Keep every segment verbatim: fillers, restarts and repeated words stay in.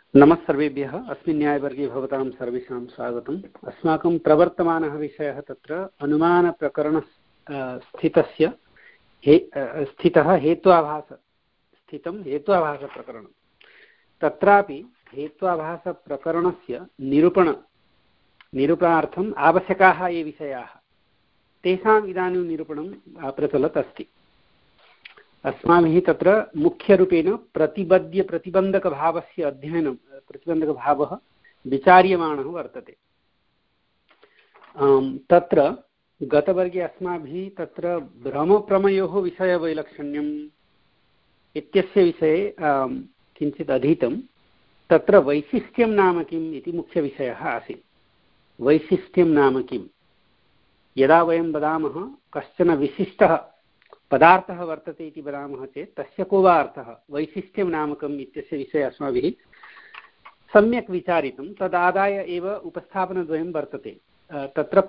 नमः सर्वेभ्यः। अस्मिन् न्यायवर्गे भवतां सर्वेषां स्वागतम्। अस्माकं प्रवर्तमानः विषयः तत्र अनुमानप्रकरण स्थितस्य हे स्थितः हेत्वाभास स्थितं हेत्वाभासप्रकरणं। तत्रापि हेत्वाभासप्रकरणस्य निरूपण निरूपणार्थम् आवश्यकाः ये विषयाः तेषाम् इदानीं निरूपणं प्रचलत् अस्ति। अस्माभिः तत्र मुख्यरूपेण प्रतिबद्ध प्रतिबन्धकभावस्य अध्ययनं प्रतिबन्धकभावः विचार्यमाणः वर्तते। तत्र गतवर्गे अस्माभिः तत्र भ्रमप्रमयोः विषयवैलक्षण्यम् इत्यस्य विषये किञ्चित् अधीतं। तत्र वैशिष्ट्यं नाम किम् इति मुख्यविषयः आसीत्। वैशिष्ट्यं नाम किम्? यदा वयं वदामः कश्चन विशिष्टः पदार्थः वर्तते इति वदामः चेत् तस्य को वा अर्थः, वैशिष्ट्यं नामकम् इत्यस्य विषये अस्माभिः सम्यक् विचारितं। तदादाय एव उपस्थापनद्वयं वर्तते। तत्र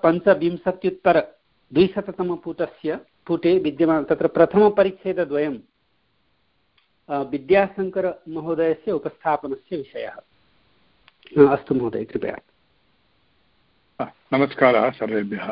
पञ्चविंशत्युत्तरद्विशततमपुटस्य पुटे विद्यमान तत्र प्रथमपरिच्छेदद्वयं विद्याशङ्करमहोदयस्य उपस्थापनस्य विषयः। अस्तु महोदय, कृपया। नमस्कारः सर्वेभ्यः।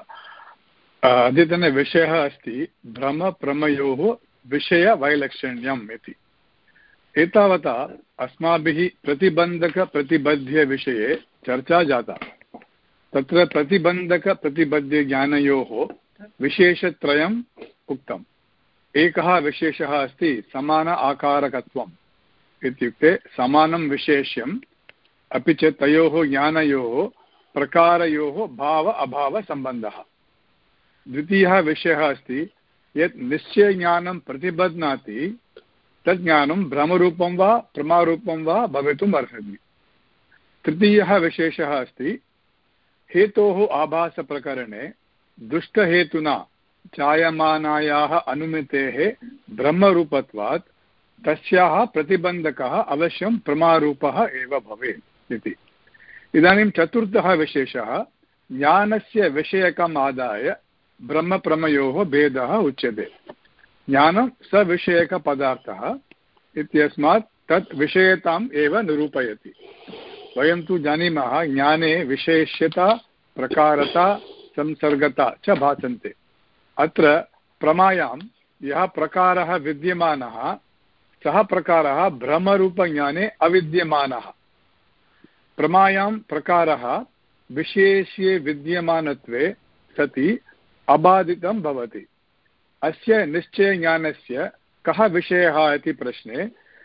अद्यतनविषयः अस्ति भ्रमप्रमयोः विषयवैलक्षण्यम् इति। एतावता अस्माभिः प्रतिबन्धकप्रतिबध्यविषये चर्चा जाता। तत्र प्रतिबन्धकप्रतिबध्यज्ञानयोः विशेषत्रयम् उक्तम्। एकः विशेषः अस्ति समान आकारकत्वम्। इत्युक्ते समानं विशेष्यम्, अपि च तयोः ज्ञानयोः प्रकारयोः भाव अभावसम्बन्धः। द्वितीयः विषयः अस्ति यत् निश्चयज्ञानं प्रतिबध्नाति तत् ज्ञानं भ्रमरूपं वा प्रमारूपं वा भवितुम् अर्हति। तृतीयः विशेषः अस्ति हेतोः आभासप्रकरणे दुष्टहेतुना जायमानायाः अनुमितेः ब्रह्मरूपत्वात् तस्याः प्रतिबन्धकः अवश्यं प्रमारूपः एव भवेत् इति। इदानीं चतुर्थः विशेषः ज्ञानस्य विषयकम् आदाय ब्रह्मप्रमयोः भेदः उच्यते। ज्ञानं सविषयकपदार्थः इत्यस्मात् तत् विषयताम् एव निरूपयति। वयं तु जानीमः ज्ञाने विशेष्यता प्रकारता संसर्गता च भासन्ते। अत्र प्रमायां यः प्रकारः विद्यमानः सः प्रकारः भ्रमरूपज्ञाने अविद्यमानः। प्रमायां प्रकारः विशेष्ये विद्यमानत्वे सति अबाधितं भवति। अस्य निश्चयज्ञानस्य कः विषयः इति प्रश्ने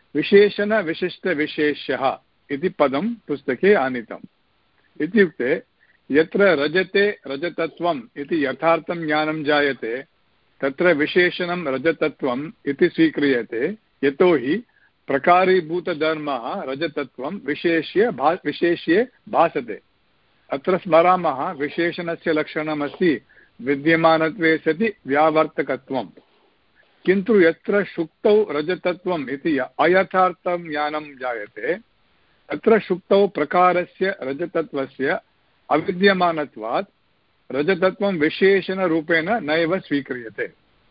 विशेषणविशिष्टविशेष्यः इति पदं पुस्तके आनीतम्। इत्युक्ते यत्र रजते रजतत्वम् इति यथार्थं ज्ञानं जायते तत्र विशेषणं रजतत्वम् इति स्वीक्रियते, यतोहि प्रकारीभूतधर्मः रजतत्वं विशेष्य भा विशेष्ये भासते। अत्र स्मरामः विशेषणस्य लक्षणमस्ति विद्यमानत्वे सति व्यावर्तकत्वं। किन्तु यत्र शुक्तौ रजतत्वम् इति अयथार्थं ज्ञानं जायते तत्र शुक्तौ प्रकारस्य रजतत्वस्य अविद्यमानत्वात् रजतत्वं विशेषणरूपेण नैव स्वीक्रियते।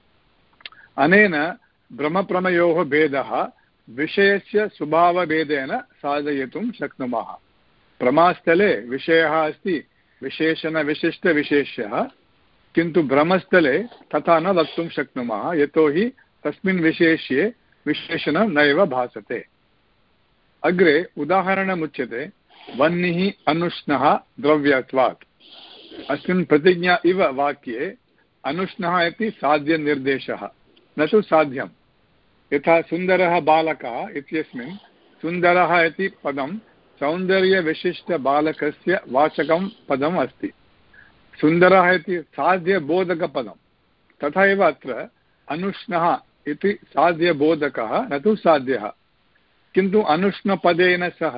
अनेन ब्रह्मप्रमयोः भेदः विषयस्य स्वभावभेदेन साधयितुं शक्नुमः। प्रमास्थले विषयः अस्ति विशेषणविशिष्टविशेष्यः, किन्तु भ्रमस्थले तथा न वक्तुं शक्नुमः, यतोहि तस्मिन् विशेष्ये विशेषणं नैव भासते। अग्रे उदाहरणमुच्यते वह्निः अनुष्णः द्रव्यत्वात्। अस्मिन् प्रतिज्ञा इव वाक्ये अनुष्णः इति साध्यनिर्देशः, न तु साध्यं। यथा सुन्दरः बालकः इत्यस्मिन् सुन्दरः इति पदं सौन्दर्यविशिष्टबालकस्य वाचकं पदम् अस्ति। सुन्दरः इति साध्यबोधकपदं। तथा एव अत्र अनुष्णः इति साध्यबोधकः न तु साध्यः, किन्तु अनुष्णपदेन सह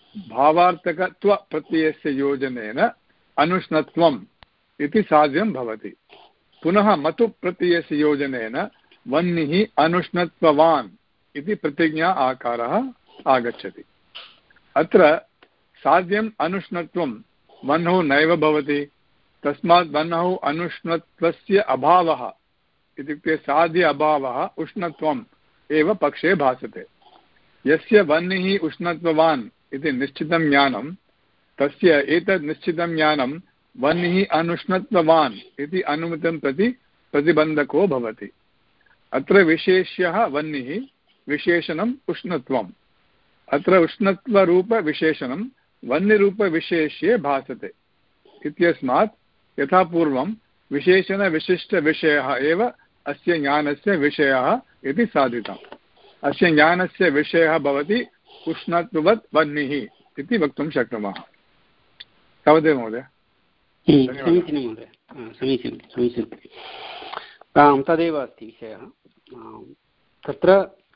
भावार्थकत्वप्रत्ययस्य योजनेन अनुष्णत्वम् इति साध्यं भवति। पुनः मतुप्रत्ययस्य योजनेन वह्निः अनुष्णत्ववान् इति प्रतिज्ञा आकारः आगच्छति। अत्र साध्यम् अनुष्णत्वं वह्नौ नैव भवति। तस्मात् वह्नौ अनुष्णत्वस्य अभावः इत्युक्ते साध्य अभावः उष्णत्वम् एव पक्षे भासते। यस्य वह्निः उष्णत्ववान् इति निश्चितं ज्ञानं तस्य एतत् निश्चितं ज्ञानं वह्निः अनुष्णत्ववान् इति अनुमितं प्रति प्रतिबन्धको भवति। अत्र विशेष्यः वह्निः, विशेषणम् उष्णत्वम्। अत्र उष्णत्वरूपविशेषणं वह्निरूपविशेष्ये भासते इत्यस्मात् यथा पूर्वं विशेषणविशिष्टविषयः एव अस्य ज्ञानस्य विषयः इति साधितम्। अस्य ज्ञानस्य विषयः भवति उष्णत्ववत् वह्निः इति वक्तुं शक्नुमः। तावदेव महोदय। समीचीनं महोदय, समीचीनं समीचीनं तदेव अस्ति विषयः। तत्र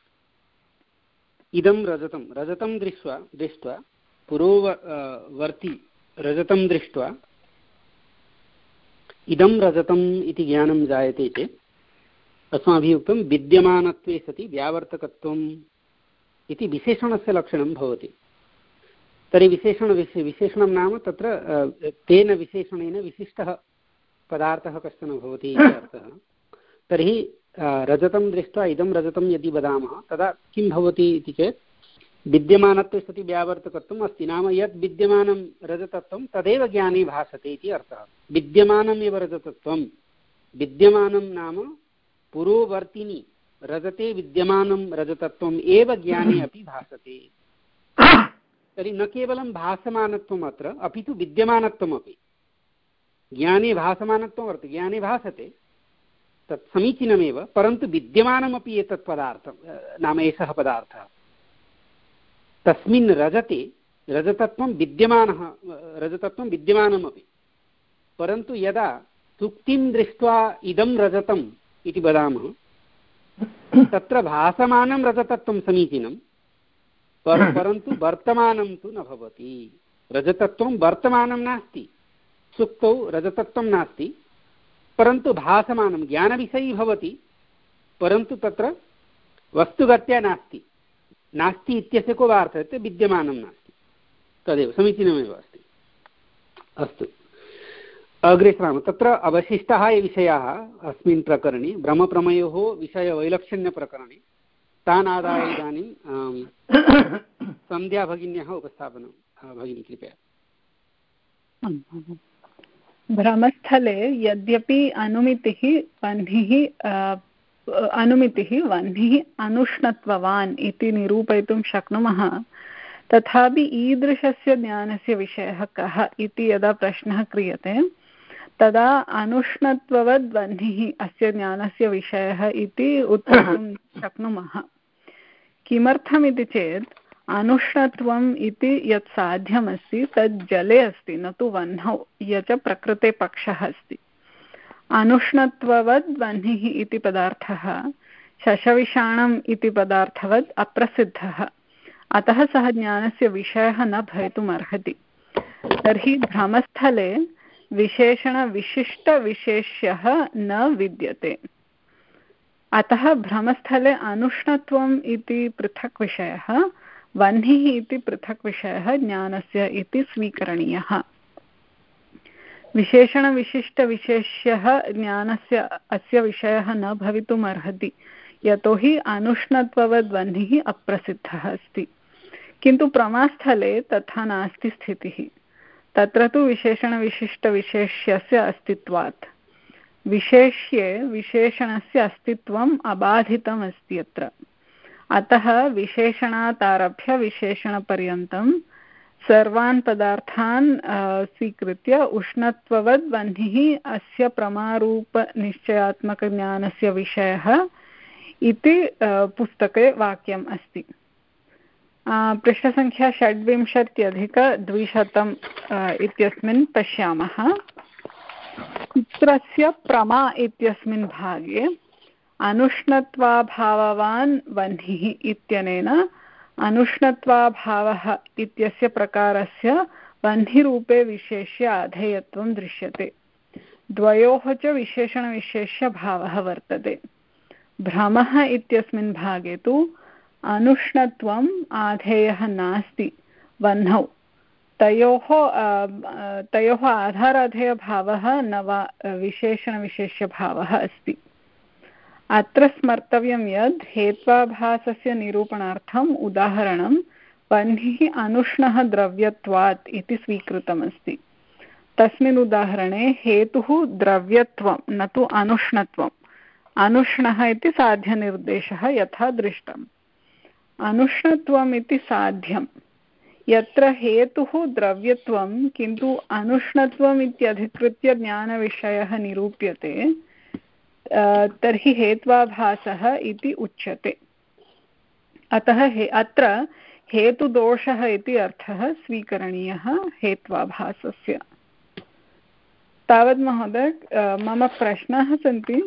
इदं रजतं रजतं दृष्ट्वा दृष्ट्वा पुरोवर्ति रजतं दृष्ट्वा इदं रजतम् इति ज्ञानं जायते चेत् अस्माभिः उक्तं विद्यमानत्वे सति व्यावर्तकत्वम् इति विशेषणस्य लक्षणं भवति। तर्हि विशेषणविशे विशेषणं नाम तत्र तेन विशेषणेन विशिष्टः पदार्थः कश्चन भवति इति अर्थः। तर्हि रजतं दृष्ट्वा इदं रजतं यदि वदामः तदा किं भवति इति चेत् विद्यमानत्वे सति व्यावर्तकत्वम् अस्ति, नाम यत् विद्यमानं रजतत्वं तदेव ज्ञाने भासते इति अर्थः। विद्यमानम् एव रजतत्वं, विद्यमानं नाम पुरोवर्तिनि रजते विद्यमानं रजतत्वम् एव ज्ञाने अपि भासते। तर्हि न केवलं भासमानत्वम् अत्र अपि तु विद्यमानत्वमपि। ज्ञाने भासमानत्वं वर्तते, ज्ञाने भासते, तत् समीचीनमेव, परन्तु विद्यमानमपि एतत् पदार्थं नाम एषः पदार्थः। तस्मिन् रजते रजतत्वं विद्यमानः रजतत्वं विद्यमानमपि, परन्तु यदा सुक्तिं दृष्ट्वा इदं रजतम् इति वदामः तत्र भासमानं रजतत्वं समीचीनं, पर परन्तु वर्तमानं तु न भवति। रजतत्वं वर्तमानं नास्ति, सुक्तौ रजतत्वं नास्ति, परन्तु भासमानं ज्ञानविषयी भवति, परन्तु तत्र वस्तुगत्या नास्ति। नास्ति इत्यस्य को वा अर्थः, विद्यमानं नास्ति, तदेव समीचीनमेव अस्ति। अस्तु, अग्रे सरामः। तत्र अवशिष्टाः ये विषयाः अस्मिन् प्रकरणे ब्रह्मप्रमयोः विषयवैलक्षण्यप्रकरणे तान् आदाय इदानीं सन्ध्या भगिन्याः उपस्थापनं भगिनी कृपया। भ्रमस्थले यद्यपि अनुमितिः वह्निः अनुमितिः वह्निः अनुष्णत्ववान् इति निरूपयितुं शक्नुमः, तथापि ईदृशस्य ज्ञानस्य विषयः कः इति यदा प्रश्नः क्रियते तदा अनुष्णत्ववद् वह्निः अस्य ज्ञानस्य विषयः इति उत्तरं शक्नुमः। किमर्थमिति चेत् अनुष्णत्वम् इति यत् साध्यमस्ति तत् जले अस्ति, न तु वह्नौ, य च प्रकृते पक्षः अस्ति। अनुष्णत्ववद् वह्निः इति पदार्थः शशविषाणम् इति पदार्थवत् अप्रसिद्धः, अतः सः ज्ञानस्य विषयः न भवितुमर्हति। तर्हि भ्रमस्थले विशेषणविशिष्टविशेष्यः न विद्यते, अतः भ्रमस्थले अनुष्णत्वम् इति पृथक् विषयः, वह्निः इति पृथक् विषयः ज्ञानस्य इति स्वीकरणीयः। विशेषणविशिष्टविशेष्यः ज्ञानस्य अस्य विषयः न भवितुम् अर्हति, यतोहि अनुष्णत्ववद् वह्निः अप्रसिद्धः अस्ति। किन्तु प्रमास्थले तथा नास्ति स्थितिः। तत्र तु विशेषणविशिष्टविशेष्यस्य अस्तित्वात् विशेष्ये विशेषणस्य अस्तित्वम् अबाधितम् अस्ति अत्र। अतः विशेषणात् आरभ्य विशेषणपर्यन्तं सर्वान् पदार्थान् स्वीकृत्य उष्णत्ववद् वह्निः अस्य प्रमारूपनिश्चयात्मकज्ञानस्य विषयः इति पुस्तके वाक्यम् अस्ति। पृष्ठसङ्ख्या षड्विंशत्यधिकद्विशतम् इत्यस्मिन् पश्यामः। चित्रस्य प्रमा इत्यस्मिन् भागे अनुष्णत्वाभाववान् वह्निः इत्यनेन अनुष्णत्वाभावः इत्यस्य प्रकारस्य वह्निरूपे विशेष्य आधेयत्वं दृश्यते। द्वयोः च विशेषणविशेष्यभावः वर्तते। भ्रमः इत्यस्मिन् भागे तु अनुष्णत्वम् आधेयः नास्ति वह्नौ, तयोः तयोः आधाराधेयभावः न वा विशेषणविशेष्यभावः अस्ति। अत्र स्मर्तव्यं यत् हेत्वाभासस्य निरूपणार्थम् उदाहरणं बह्निः अनुष्णः द्रव्यत्वात् इति स्वीकृतमस्ति। तस्मिन् उदाहरणे हेतुः द्रव्यत्वं न तु अनुष्णत्वम्। अनुष्णः इति साध्यनिर्देशः यथा दृष्टम्। अनुष्णत्वम् इति साध्यं यत्र हेतुः द्रव्यत्वं किन्तु अनुष्णत्वम् इत्यधिकृत्य ज्ञानविषयः निरूप्यते तर्हि हेत्वाभासः इति उच्यते। अतः हे अत्र हेतुदोषः इति अर्थः स्वीकरणीयः हेत्वाभासस्य। तावत् महोदय मम प्रश्नाः सन्ति,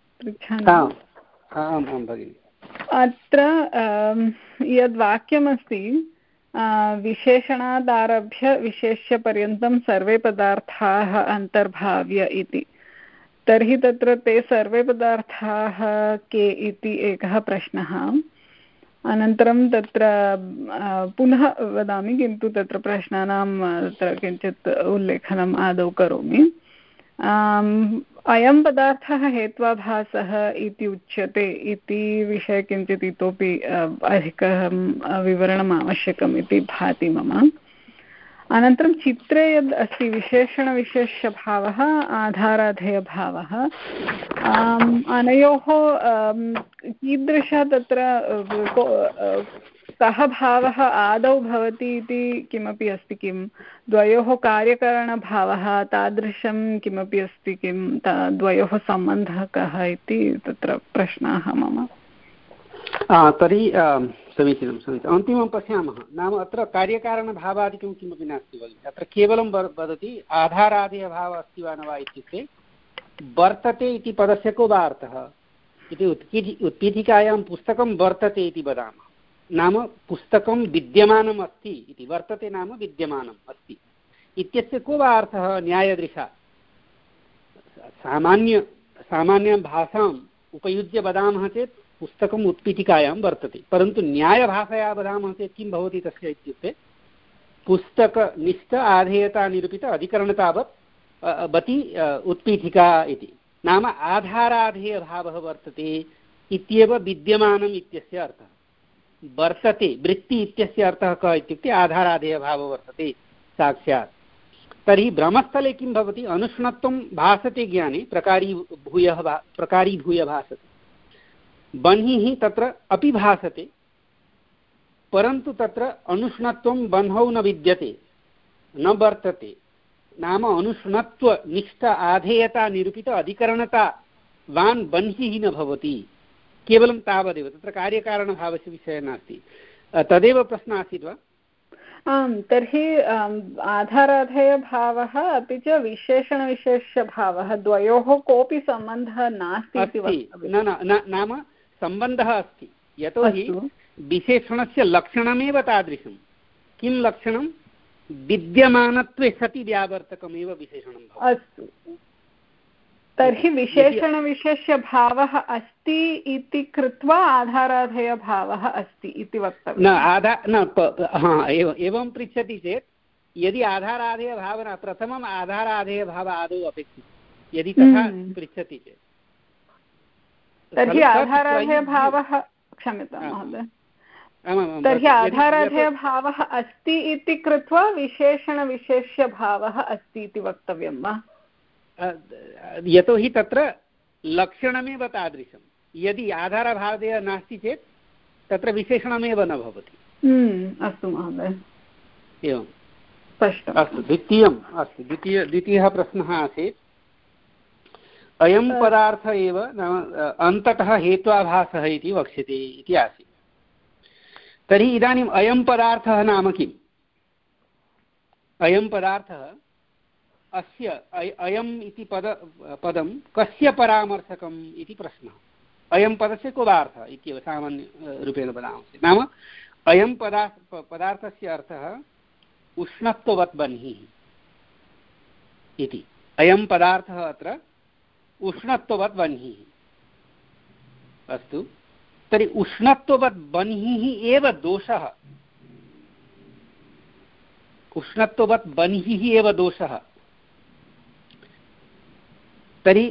पृच्छामि। अत्र यद्वाक्यमस्ति विशेषणादारभ्य विशेष्यपर्यन्तं सर्वे पदार्थाः अन्तर्भाव्य इति, तर्हि तत्र ते सर्वे पदार्थाः के इति एकः प्रश्नः। अनन्तरं तत्र पुनः वदामि, किन्तु तत्र प्रश्नानां तत्र किञ्चित् उल्लेखनम् आदौ करोमि। अयं पदार्थः हेत्वाभासः इति उच्यते इति विषये किञ्चित् इतोपि अधिकं विवरणम् आवश्यकम् इति भाति मम। अनन्तरं चित्रे यद् अस्ति विशेषणविशेष्यभावः आधाराधेयभावः, अनयोः कीदृश तत्र कः भावः आदौ भवति इति किमपि अस्ति किं? द्वयोः कार्यकरणभावः तादृशं किमपि अस्ति किं? द्वयोः सम्बन्धः कः इति तत्र प्रश्नाः मम। तर्हि समीचीनं समीचीनम्। अन्तिमं पश्यामः। नाम अत्र कार्यकारणभावादिकं किमपि नास्ति भगिनि। अत्र केवलं वदति आधारादेयभावः अस्ति वा न वा इत्युक्ते वर्तते इति पदस्य को वा अर्थः इति उत्पीठि उत्पीठिकायां पुस्तकं वर्तते इति वदामः। नाम पुस्तकं विद्यमानम् अस्ति इति। वर्तते नाम विद्यमानम् अस्ति इत्यस्य को वा अर्थः न्यायदृशा सामान्य सामान्यां भाषाम् उपयुज्य वदामः चेत् पुस्तकम् उत्पीठिकायां वर्तते, परन्तु न्यायभाषया वदामः चेत् किं भवति तस्य इत्युक्ते पुस्तकनिष्ठ आधेयता निरूपित अधिकरणतावत् वति उत्पीठिका इति। नाम आधाराधेयभावः वर्तते इत्येव विद्यमानम् इत्यस्य अर्थः। वर्तते वृत्ति इत्यस्य अर्थः कः इत्युक्ते आधाराधेयभावः वर्तते साक्षात्। तर्हि भ्रमस्थले किं भवति? अनुष्णत्वं भासते ज्ञाने प्रकारीभूयः प्रकारीभूय भासते, बह्निः तत्र अपि भासते, परन्तु तत्र अनुष्णत्वं बह्नौ न विद्यते, न वर्तते। नाम अनुष्णत्वनिष्ठ आधेयता निरूपित अधिकरणता वान् बह्निः न भवति। केवलं तावदेव, तत्र कार्यकारणभावस्य विषयः नास्ति। तदेव प्रश्नः आसीत् वा? आम्, तर्हि आधाराधेयभावः अपि च विशेषणविशेष्यभावः द्वयोः कोऽपि सम्बन्धः नास्ति। न, नाम सम्बन्धः अस्ति, यतोहि विशेषणस्य लक्षणमेव तादृशं। किं लक्षणं? विद्यमानत्वे सति व्यावर्तकमेव विशेषणं भवति। अस्तु, तर्हि विशेषणविशेष्यभावः अस्ति इति कृत्वा आधाराधेयभावः अस्ति इति वक्तव्यं। न आधार न हा एवं एवं पृच्छति चेत् यदि आधाराधेयभावना प्रथमम् आधाराधेयभावः आदौ अपेक्षितः यदि तथा पृच्छति चेत् तर्हि आधाराधेयभावः क्षम्यतां महोदय तर्हि आधाराधेयभावः अस्ति इति कृत्वा विशेषणविशेष्यभावः अस्ति इति वक्तव्यं वा? यतोहि तत्र लक्षणमेव तादृशं। यदि आधारभावदेय नास्ति चेत् तत्र विशेषणमेव न भवति। अस्तु महोदय, एवं स्पष्टम्। अस्तु, द्वितीयम् अस्तु द्वितीय द्वितीयः प्रश्नः आसीत् अयं पदार्थ एव नाम अन्ततः हेत्वाभासः इति वक्ष्यते इति आसीत्। तर्हि इदानीम् अयं पदार्थः नाम किम्? अयं पदार्थः अस्य अयम् इति पद पदं कस्य परामर्शकम् इति प्रश्नः। अयं पदस्य को अर्थः इत्येव सामान्यरूपेण वदामः। नाम अयं पदार्थ पदार्थस्य अर्थः उष्णत्ववत् बह्निः इति। अयं पदार्थः अत्र उष्णत्ववत् बह्निः। अस्तु, तर्हि उष्णत्ववत् बह्निः एव दोषः। उष्णत्ववत् बह्निः एव दोषः। तर्हि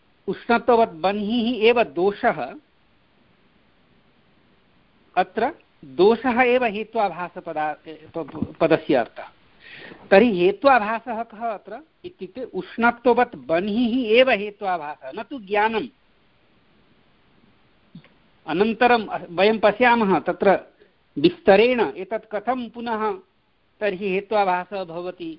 उष्णत्ववत् बह्निः एव दोषः अत्र दोषः एव हेत्वाभासपदा पदस्य अर्थः। तर्हि हेत्वाभासः कः अत्र इत्युक्ते उष्णत्ववत् बह्निः एव हेत्वाभासः, न तु ज्ञानम्। अनन्तरं वयं पश्यामः तत्र विस्तरेण एतत् कथं पुनः तर्हि हेत्वाभासः भवति,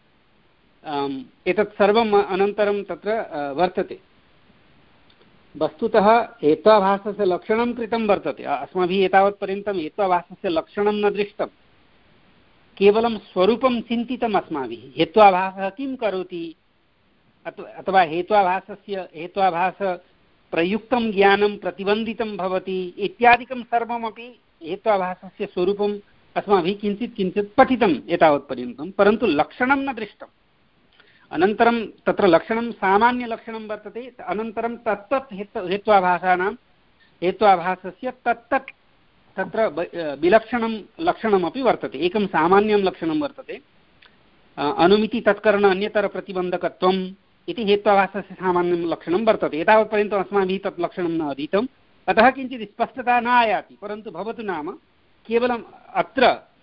एतत् सर्वम् अनन्तरं तत्र वर्तते। वस्तुतः हेत्वाभासस्य लक्षणं कृतं वर्तते, अस्माभिः एतावत्पर्यन्तं हेत्वाभासस्य लक्षणं न दृष्टं, केवलं स्वरूपं चिन्तितम् अस्माभिः। हेत्वाभासः किं करोति अथवा हेत्वाभासस्य हेत्वाभासप्रयुक्तं ज्ञानं प्रतिबन्धितं भवति इत्यादिकं सर्वमपि हेत्वाभासस्य स्वरूपम् अस्माभिः किञ्चित् किञ्चित् पठितम् एतावत्पर्यन्तं, परन्तु लक्षणं न दृष्टम्। अनन्तरं तत्र लक्षणं सामान्यलक्षणं वर्तते, अनन्तरं तत्तत् हेत्वाभासानां हेत्वाभासस्य तत्तत् तत्र विलक्षणं लक्षणमपि वर्तते। एकं सामान्यं लक्षणं वर्तते, अनुमिति तत्करण अन्यतरप्रतिबन्धकत्वम् इति हेत्वाभासस्य सामान्यं लक्षणं वर्तते। एतावत्पर्यन्तम् अस्माभिः तत् लक्षणं न अधीतम्, अतः किञ्चित् स्पष्टता न आयाति, परन्तु भवतु नाम केवलम् अत्र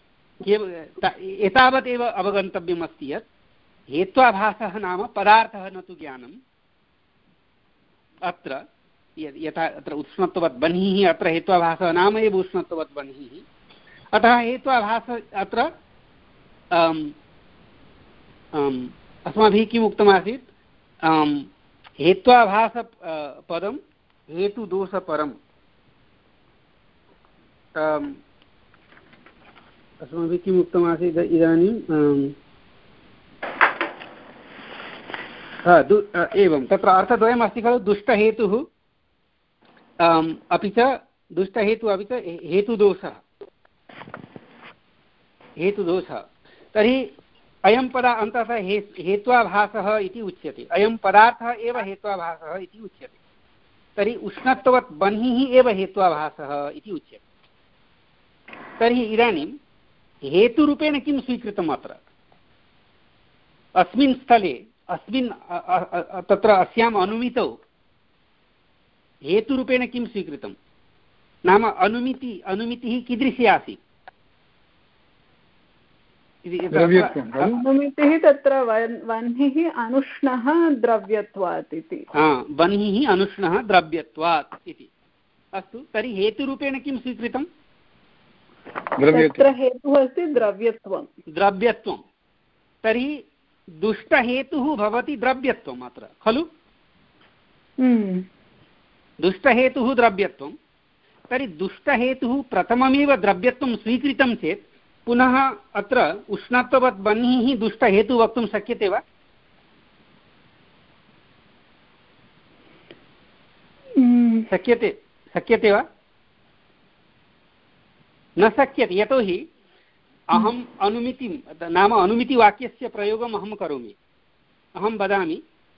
एतावदेव अवगन्तव्यम् अस्ति यत् हेत्वाभासः नाम पदार्थः न तु ज्ञानम्। अत्र यथा अत्र उष्णत्ववत् बह्निः, अत्र हेत्वाभासः नाम एव उष्णत्ववत् बह्निः, अतः हेत्वाभास अत्र अस्माभिः किम् उक्तमासीत्, हेत्वाभास पदं हेतुदोषपरम् अस्माभिः किम् उक्तमासीत् इदानीं एवं तत्र अर्थद्वयम् अस्ति खलु, दुष्टहेतुः अपि च दुष्टहेतुः अपि च हेतुदोषः हेतुदोषः तर्हि अयं पद अन्ततः हे हेत्वाभासः इति उच्यते, अयं पदार्थः एव हेत्वाभासः इति उच्यते। तर्हि उष्णत्ववत् बह्निः एव हेत्वाभासः इति उच्यते। तर्हि इदानीं हेतुरूपेण किं स्वीकृतम् अत्र अस्मिन् स्थले, अस्मिन् तत्र अस्याम् अनुमितौ हेतुरूपेण किं स्वीकृतं नाम अनुमिति अनुमितिः कीदृशी आसीत्? अनुमितिः तत्र वह्निः अनुष्णः द्रव्यत्वात् इति। वह्निः अनुष्णः द्रव्यत्वात् इति। अस्तु, तर्हि हेतुरूपेण किं स्वीकृतं? तत्र हेतुः अस्ति द्रव्यत्वं। द्रव्यत्वं तर्हि दुष्टहेतुः भवति द्रव्यत्वम् अत्र खलु। दुष्टहेतुः द्रव्यत्वं, तर्हि दुष्टहेतुः प्रथममेव द्रव्यत्वं स्वीकृतं चेत् पुनः अत्र उष्णत्ववत् बह्निः दुष्टहेतुः वक्तुं शक्यते वा? शक्यते शक्यते वा? न शक्यते, यतोहि अहम् अनुमितिं नाम अनुमितिवाक्यस्य प्रयोगम् अहं करोमि। अहं वदामि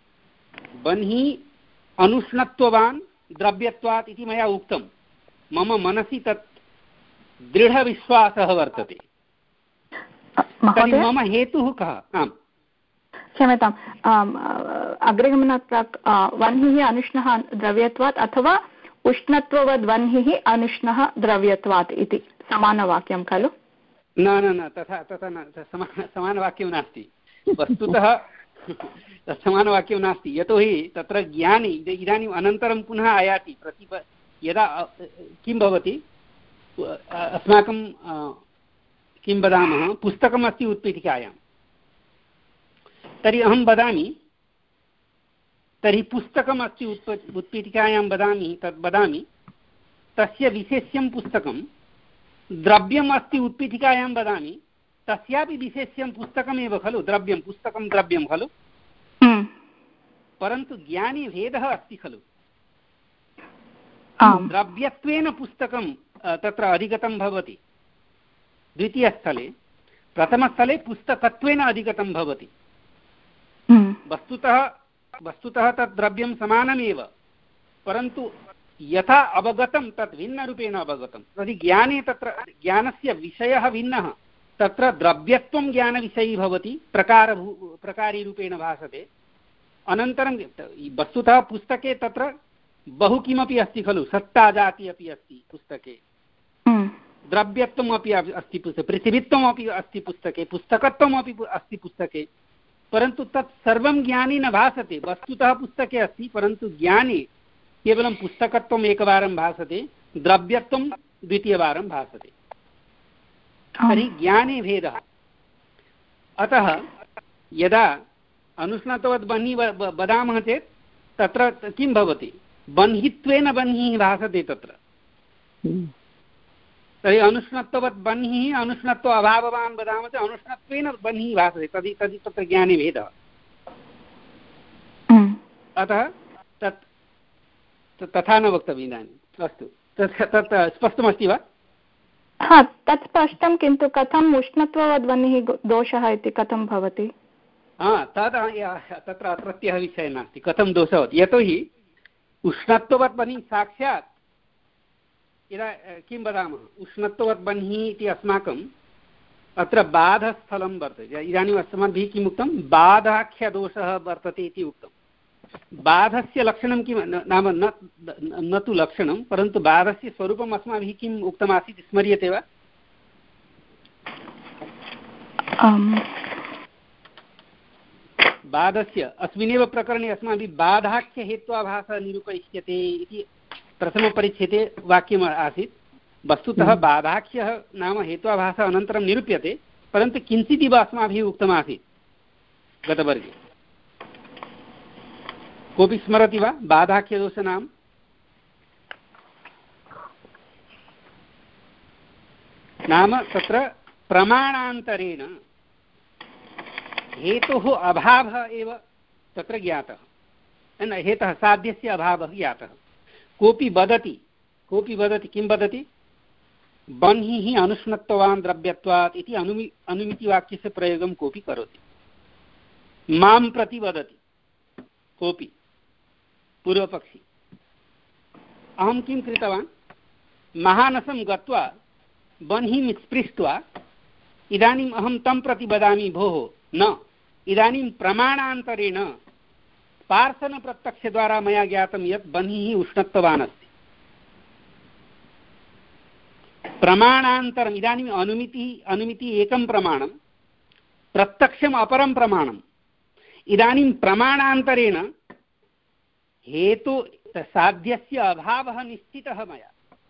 बह्निः अनुष्णत्ववान् द्रव्यत्वात् इति मया उक्तं, मम मनसि तत् दृढविश्वासः वर्तते। तर्हि मम हेतुः कः? आम् क्षम्यताम्, अग्रगमनात् प्राक् वह्निः अनुष्णः द्रव्यत्वात् अथवा उष्णत्ववद्वह्निः अनुष्णः द्रव्यत्वात् इति समानवाक्यं खलु? न न न तथा तथा न, समान समानवाक्यं नास्ति वस्तुतः समानवाक्यं नास्ति, यतोहि तत्र ज्ञानी इदानीम् अनन्तरं पुनः आयाति प्रतिप यदा किं भवति, अस्माकं किं वदामः, पुस्तकम् अस्ति उत्पीठिकायां, तर्हि अहं वदामि, तर्हि पुस्तकम् अस्ति उत्प उत्पीठिकायां वदामि तद् वदामि तस्य विशेष्यं पुस्तकं, द्रव्यम् अस्ति उत्पीठिकायां वदामि तस्यापि विशेष्यं पुस्तकमेव खलु, द्रव्यं पुस्तकं द्रव्यं खलु। परन्तु ज्ञाने भेदः अस्ति खलु, द्रव्यत्वेन पुस्तकं तत्र अधिगतं भवति द्वितीयस्थले, प्रथमस्थले पुस्तकत्वेन अधिगतं भवति। वस्तुतः वस्तुतः तत् द्रव्यं समानमेव, परन्तु यथा अवगतं तत् भिन्नरूपेण अवगतं। तर्हि ज्ञाने तत्र ज्ञानस्य विषयः भिन्नः, तत्र द्रव्यत्वं ज्ञानविषयी भवति, प्रकारभू प्रकारीरूपेण भासते। अनन्तरं वस्तुतः पुस्तके तत्र बहु किमपि अस्ति खलु, सत्ता जाति अपि अस्ति पुस्तके, द्रव्यत्वम् अपि अस्ति पुस्तके, पृथिवीत्वम् अपि अस्ति पुस्तके, पुस्तकत्वम् अपि अस्ति पुस्तके, परन्तु तत् सर्वं ज्ञाने न भासते। वस्तुतः पुस्तके अस्ति, परन्तु ज्ञाने केवलं पुस्तकत्वम् एकवारं भासते, द्रव्यत्वं द्वितीयवारं भासते। तर्हि ज्ञाने भेदः। अतः यदा अनुष्णतवद् बह्निः वदामः चेत् तत्र किं भवति, बह्नित्वेन बह्निः भासते तत्र। तर्हि अनुष्णत्ववत् बह्निः अनुष्णत्व अभाववान् वदामः चेत् अनुष्णत्वेन बह्निः भासते, तदि तदि तत्र ज्ञाने भेदः। अतः तत् तथा न वक्तव्यम् इदानीम्। अस्तु, तत् तत् स्पष्टमस्ति वा? हा, तत् स्पष्टं, किन्तु कथम् उष्णत्ववद्ध्वनिः दोषः इति कथं भवति? हा, तद् तत्र अत्रत्यः विषयः नास्ति कथं दोषः भवति। यतोहि उष्णत्ववद्ध्वनिः साक्षात् यदा किं वदामः, उष्णत्ववद्ध्वनिः इति अस्माकं अत्र बाधस्थलं वर्तते। इदानीम् अस्माभिः किम् उक्तं, बाधाख्यदोषः वर्तते इति उक्तं। बाधस्य लक्षणं किं नाम न न तु लक्षणं, परन्तु बाधस्य स्वरूपम् अस्माभिः किम् उक्तमासीत् स्मर्यते वा? बाधस्य अस्मिन्नेव प्रकरणे अस्माभिः बाधाख्यहेत्वाभासः निरूपयिष्यते इति प्रथमपरिच्छेदे वाक्यम् आसीत्। वस्तुतः बाधाख्यः नाम हेत्वाभासः अनन्तरं निरूप्यते, परन्तु किञ्चिदिव अस्माभिः उक्तमासीत् गतवर्गे। कोऽपि स्मरति वा बाधाख्यदोषनाम? नाम तत्र प्रमाणान्तरेण हेतुः अभावः एव तत्र ज्ञातः, हेतः साध्यस्य अभावः ज्ञातः। कोऽपि वदति कोऽपि वदति किं वदति, बह्निः अनुष्णत्वान् द्रव्यत्वात् इति अनुमि अनुमितिवाक्यस्य प्रयोगं कोऽपि करोति। मां प्रति वदति कोऽपि पूर्वपक्षी, अहं किं कृतवान्, महानसं गत्वा बह्निं स्पृष्ट्वा इदानीम् अहं तं प्रति वदामि, भोः न, इदानीं प्रमाणान्तरेण पार्सनप्रत्यक्षद्वारा मया ज्ञातं यत् बह्निः उष्णत्ववान् अस्ति। प्रमाणान्तरम् इदानीम् अनुमितिः अनुमितिः एकं प्रमाणं, प्रत्यक्षम् अपरं प्रमाणम्। इदानीं प्रमाणान्तरेण हेतु साध्यस्य अभावः निश्चितः मया,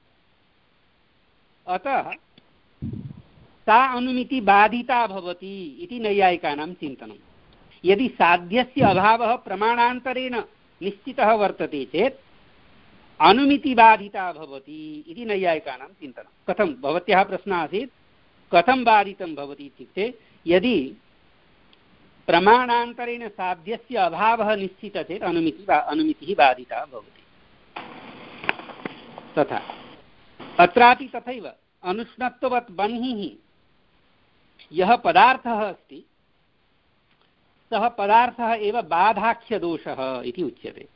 अतः सा अनुमिति बाधिता भवति इति नैयायिकानां चिन्तनं। यदि साध्यस्य अभावः प्रमाणान्तरेण निश्चितः वर्तते चेत् अनुमिति बाधिता भवति इति नैयायिकानां चिन्तनं। कथं, भवत्याः प्रश्नः आसीत् कथं बाधितं भवति इत्युक्ते, यदि प्रमाणान्तरेण साध्यस्य अभावः निश्चितः चेत् अनुमिति अनुमितिः बाधिता भवति। तथा अत्रापि तथैव अनुष्णत्ववत् बह्निः यः पदार्थः अस्ति सः पदार्थः एव बाधाख्यदोषः इति उच्यते।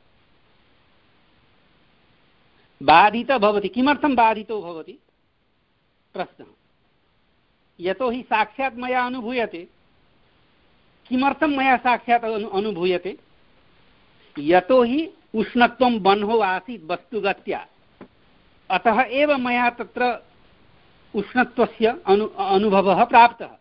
बाधितः भवति, किमर्थं बाधितो भवति प्रश्नः, यतोहि साक्षात् मया अनुभूयते। किमर्थं मया साक्षात् अनु अनुभूयते, यतोहि उष्णत्वं बह्नौ आसीत् वस्तुगत्या, अतः एव मया तत्र उष्णत्वस्य अनु अनुभवः प्राप्तः,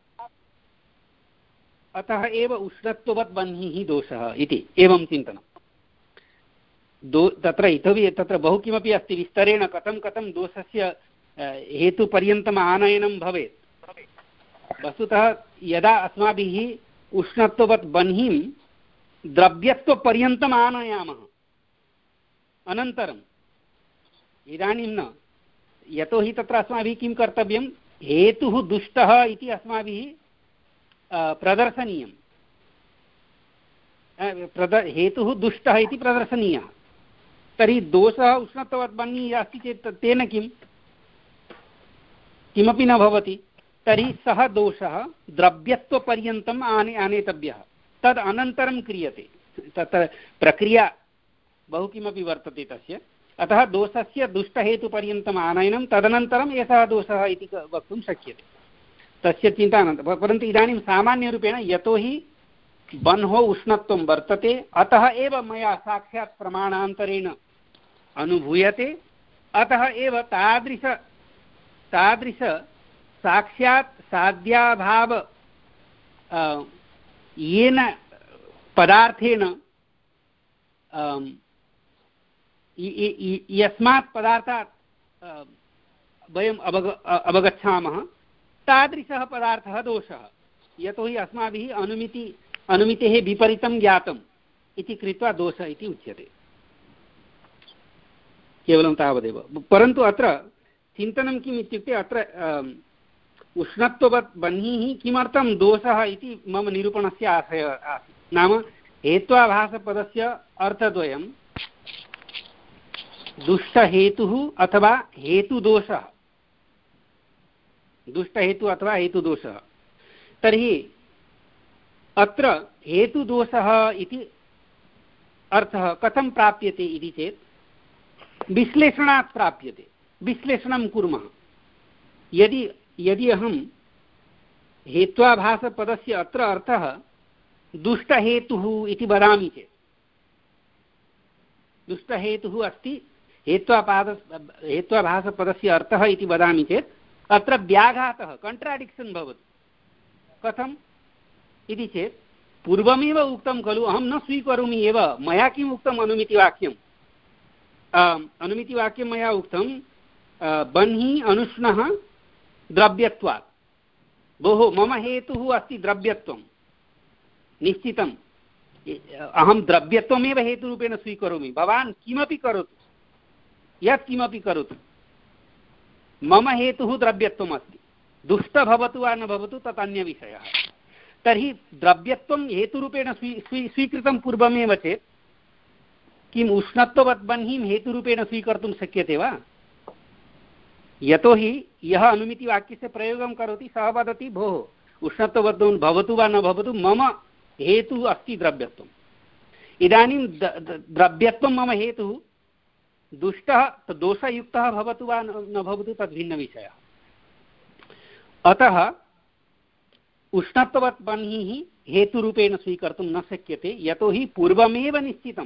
अतः एव उष्णत्ववत् बह्निः दोषः इति एवं चिन्तनं। दो तत्र इतोपि तत्र बहु किमपि अस्ति विस्तरेण, कथं कथं दोषस्य हेतुपर्यन्तम् आनयनं भवेत्। वस्तुतः यदा अस्माभिः उष्णत्ववत् बह्निं द्रव्यत्वपर्यन्तम् आनयामः, अनन्तरम् इदानीं न, यतोहि तत्र अस्माभिः किं कर्तव्यं, हेतुः दुष्टः इति अस्माभिः प्रदर्शनीयं, प्रद हेतुः दुष्टः इति प्रदर्शनीयः। तर्हि दोषः उष्णत्ववत् बह्निः अस्ति चेत् तेन किं किमपि न भवति। तर्हि सः दोषः द्रव्यत्वपर्यन्तम् आने आनेतव्यः, तद् अनन्तरं क्रियते। तत्र प्रक्रिया बहु किमपि वर्तते तस्य, अतः दोषस्य दुष्टहेतुपर्यन्तम् आनयनं, तदनन्तरम् एषः दोषः इति वक्तुं शक्यते, तस्य चिन्ता न। परन्तु इदानीं सामान्यरूपेण यतोहि बह्नौ उष्णत्वं वर्तते, अतः एव मया साक्षात् प्रमाणान्तरेण अनुभूयते, अतः एव तादृश तादृश साक्षात् साध्याभाव येन पदार्थेन यस्मात् पदार्थात् वयम् अवग अवगच्छामः तादृशः पदार्थः दोषः, यतोहि अस्माभिः अनुमिति अनुमितेः विपरीतं ज्ञातम् इति कृत्वा दोषः इति उच्यते। केवलं तावदेव। परन्तु अत्र चिन्तनं किम् इत्युक्ते अत्र उष्णत्ववत् बह्निः किमर्थं दोषः इति मम निरूपणस्य आशयः आसीत्। नाम हेत्वाभासपदस्य अर्थद्वयं दुष्टहेतुः अथवा हेतुदोषः, दुष्टहेतुः अथवा हेतुदोषः। तर्हि अत्र हेतुदोषः इति अर्थः कथं प्राप्यते इति चेत् विश्लेषणात् प्राप्यते। विश्लेषणं कुर्मः। यदि यदि अहं हेत्वाभासपदस्य अत्र अर्थः दुष्टहेतुः इति वदामि चेत्, दुष्टहेतुः अस्ति हेत्वापाद हेत्वाभासपदस्य अर्थः इति वदामि चेत् अत्र व्याघातः कण्ट्राडिक्षन् भवति। कथम् इति चेत् पूर्वमेव उक्तं खलु, अहं न स्वीकरोमि एव, मया किम् उक्तम् अनुमितिवाक्यम् अनुमितिवाक्यं मया उक्तं बह्निः अनुष्णः द्रव्यत्वात्। भोः मम हेतुः अस्ति द्रव्यत्वं निश्चितम्, अहं द्रव्यत्वमेव हेतुरूपेण स्वीकरोमि। भवान् किमपि करोतु, यत् किमपि करोतु, मम हेतुः द्रव्यत्वम् अस्ति। दुष्ट भवतु वा न भवतु तत् अन्यविषयः। तर्हि द्रव्यत्वं हेतुरूपेण स्वी स्वी स्वीकृतं पूर्वमेव चेत् किम् उष्णत्ववत् बह्निं हेतुरूपेण स्वीकर्तुं शक्यते वा? यतोहि यः अनुमितिवाक्यस्य प्रयोगं करोति सः वदति भोः उष्णत्ववत् भवतु वा न भवतु मम हेतुः अस्ति द्रव्यत्वम्। इदानीं द्रव्यत्वं मम हेतुः, दुष्टः दोषयुक्तः भवतु वा न भवतु तद् भिन्नविषयः। अतः उष्णत्ववत् बह्निः हेतुरूपेण स्वीकर्तुं न शक्यते, यतोहि पूर्वमेव निश्चितं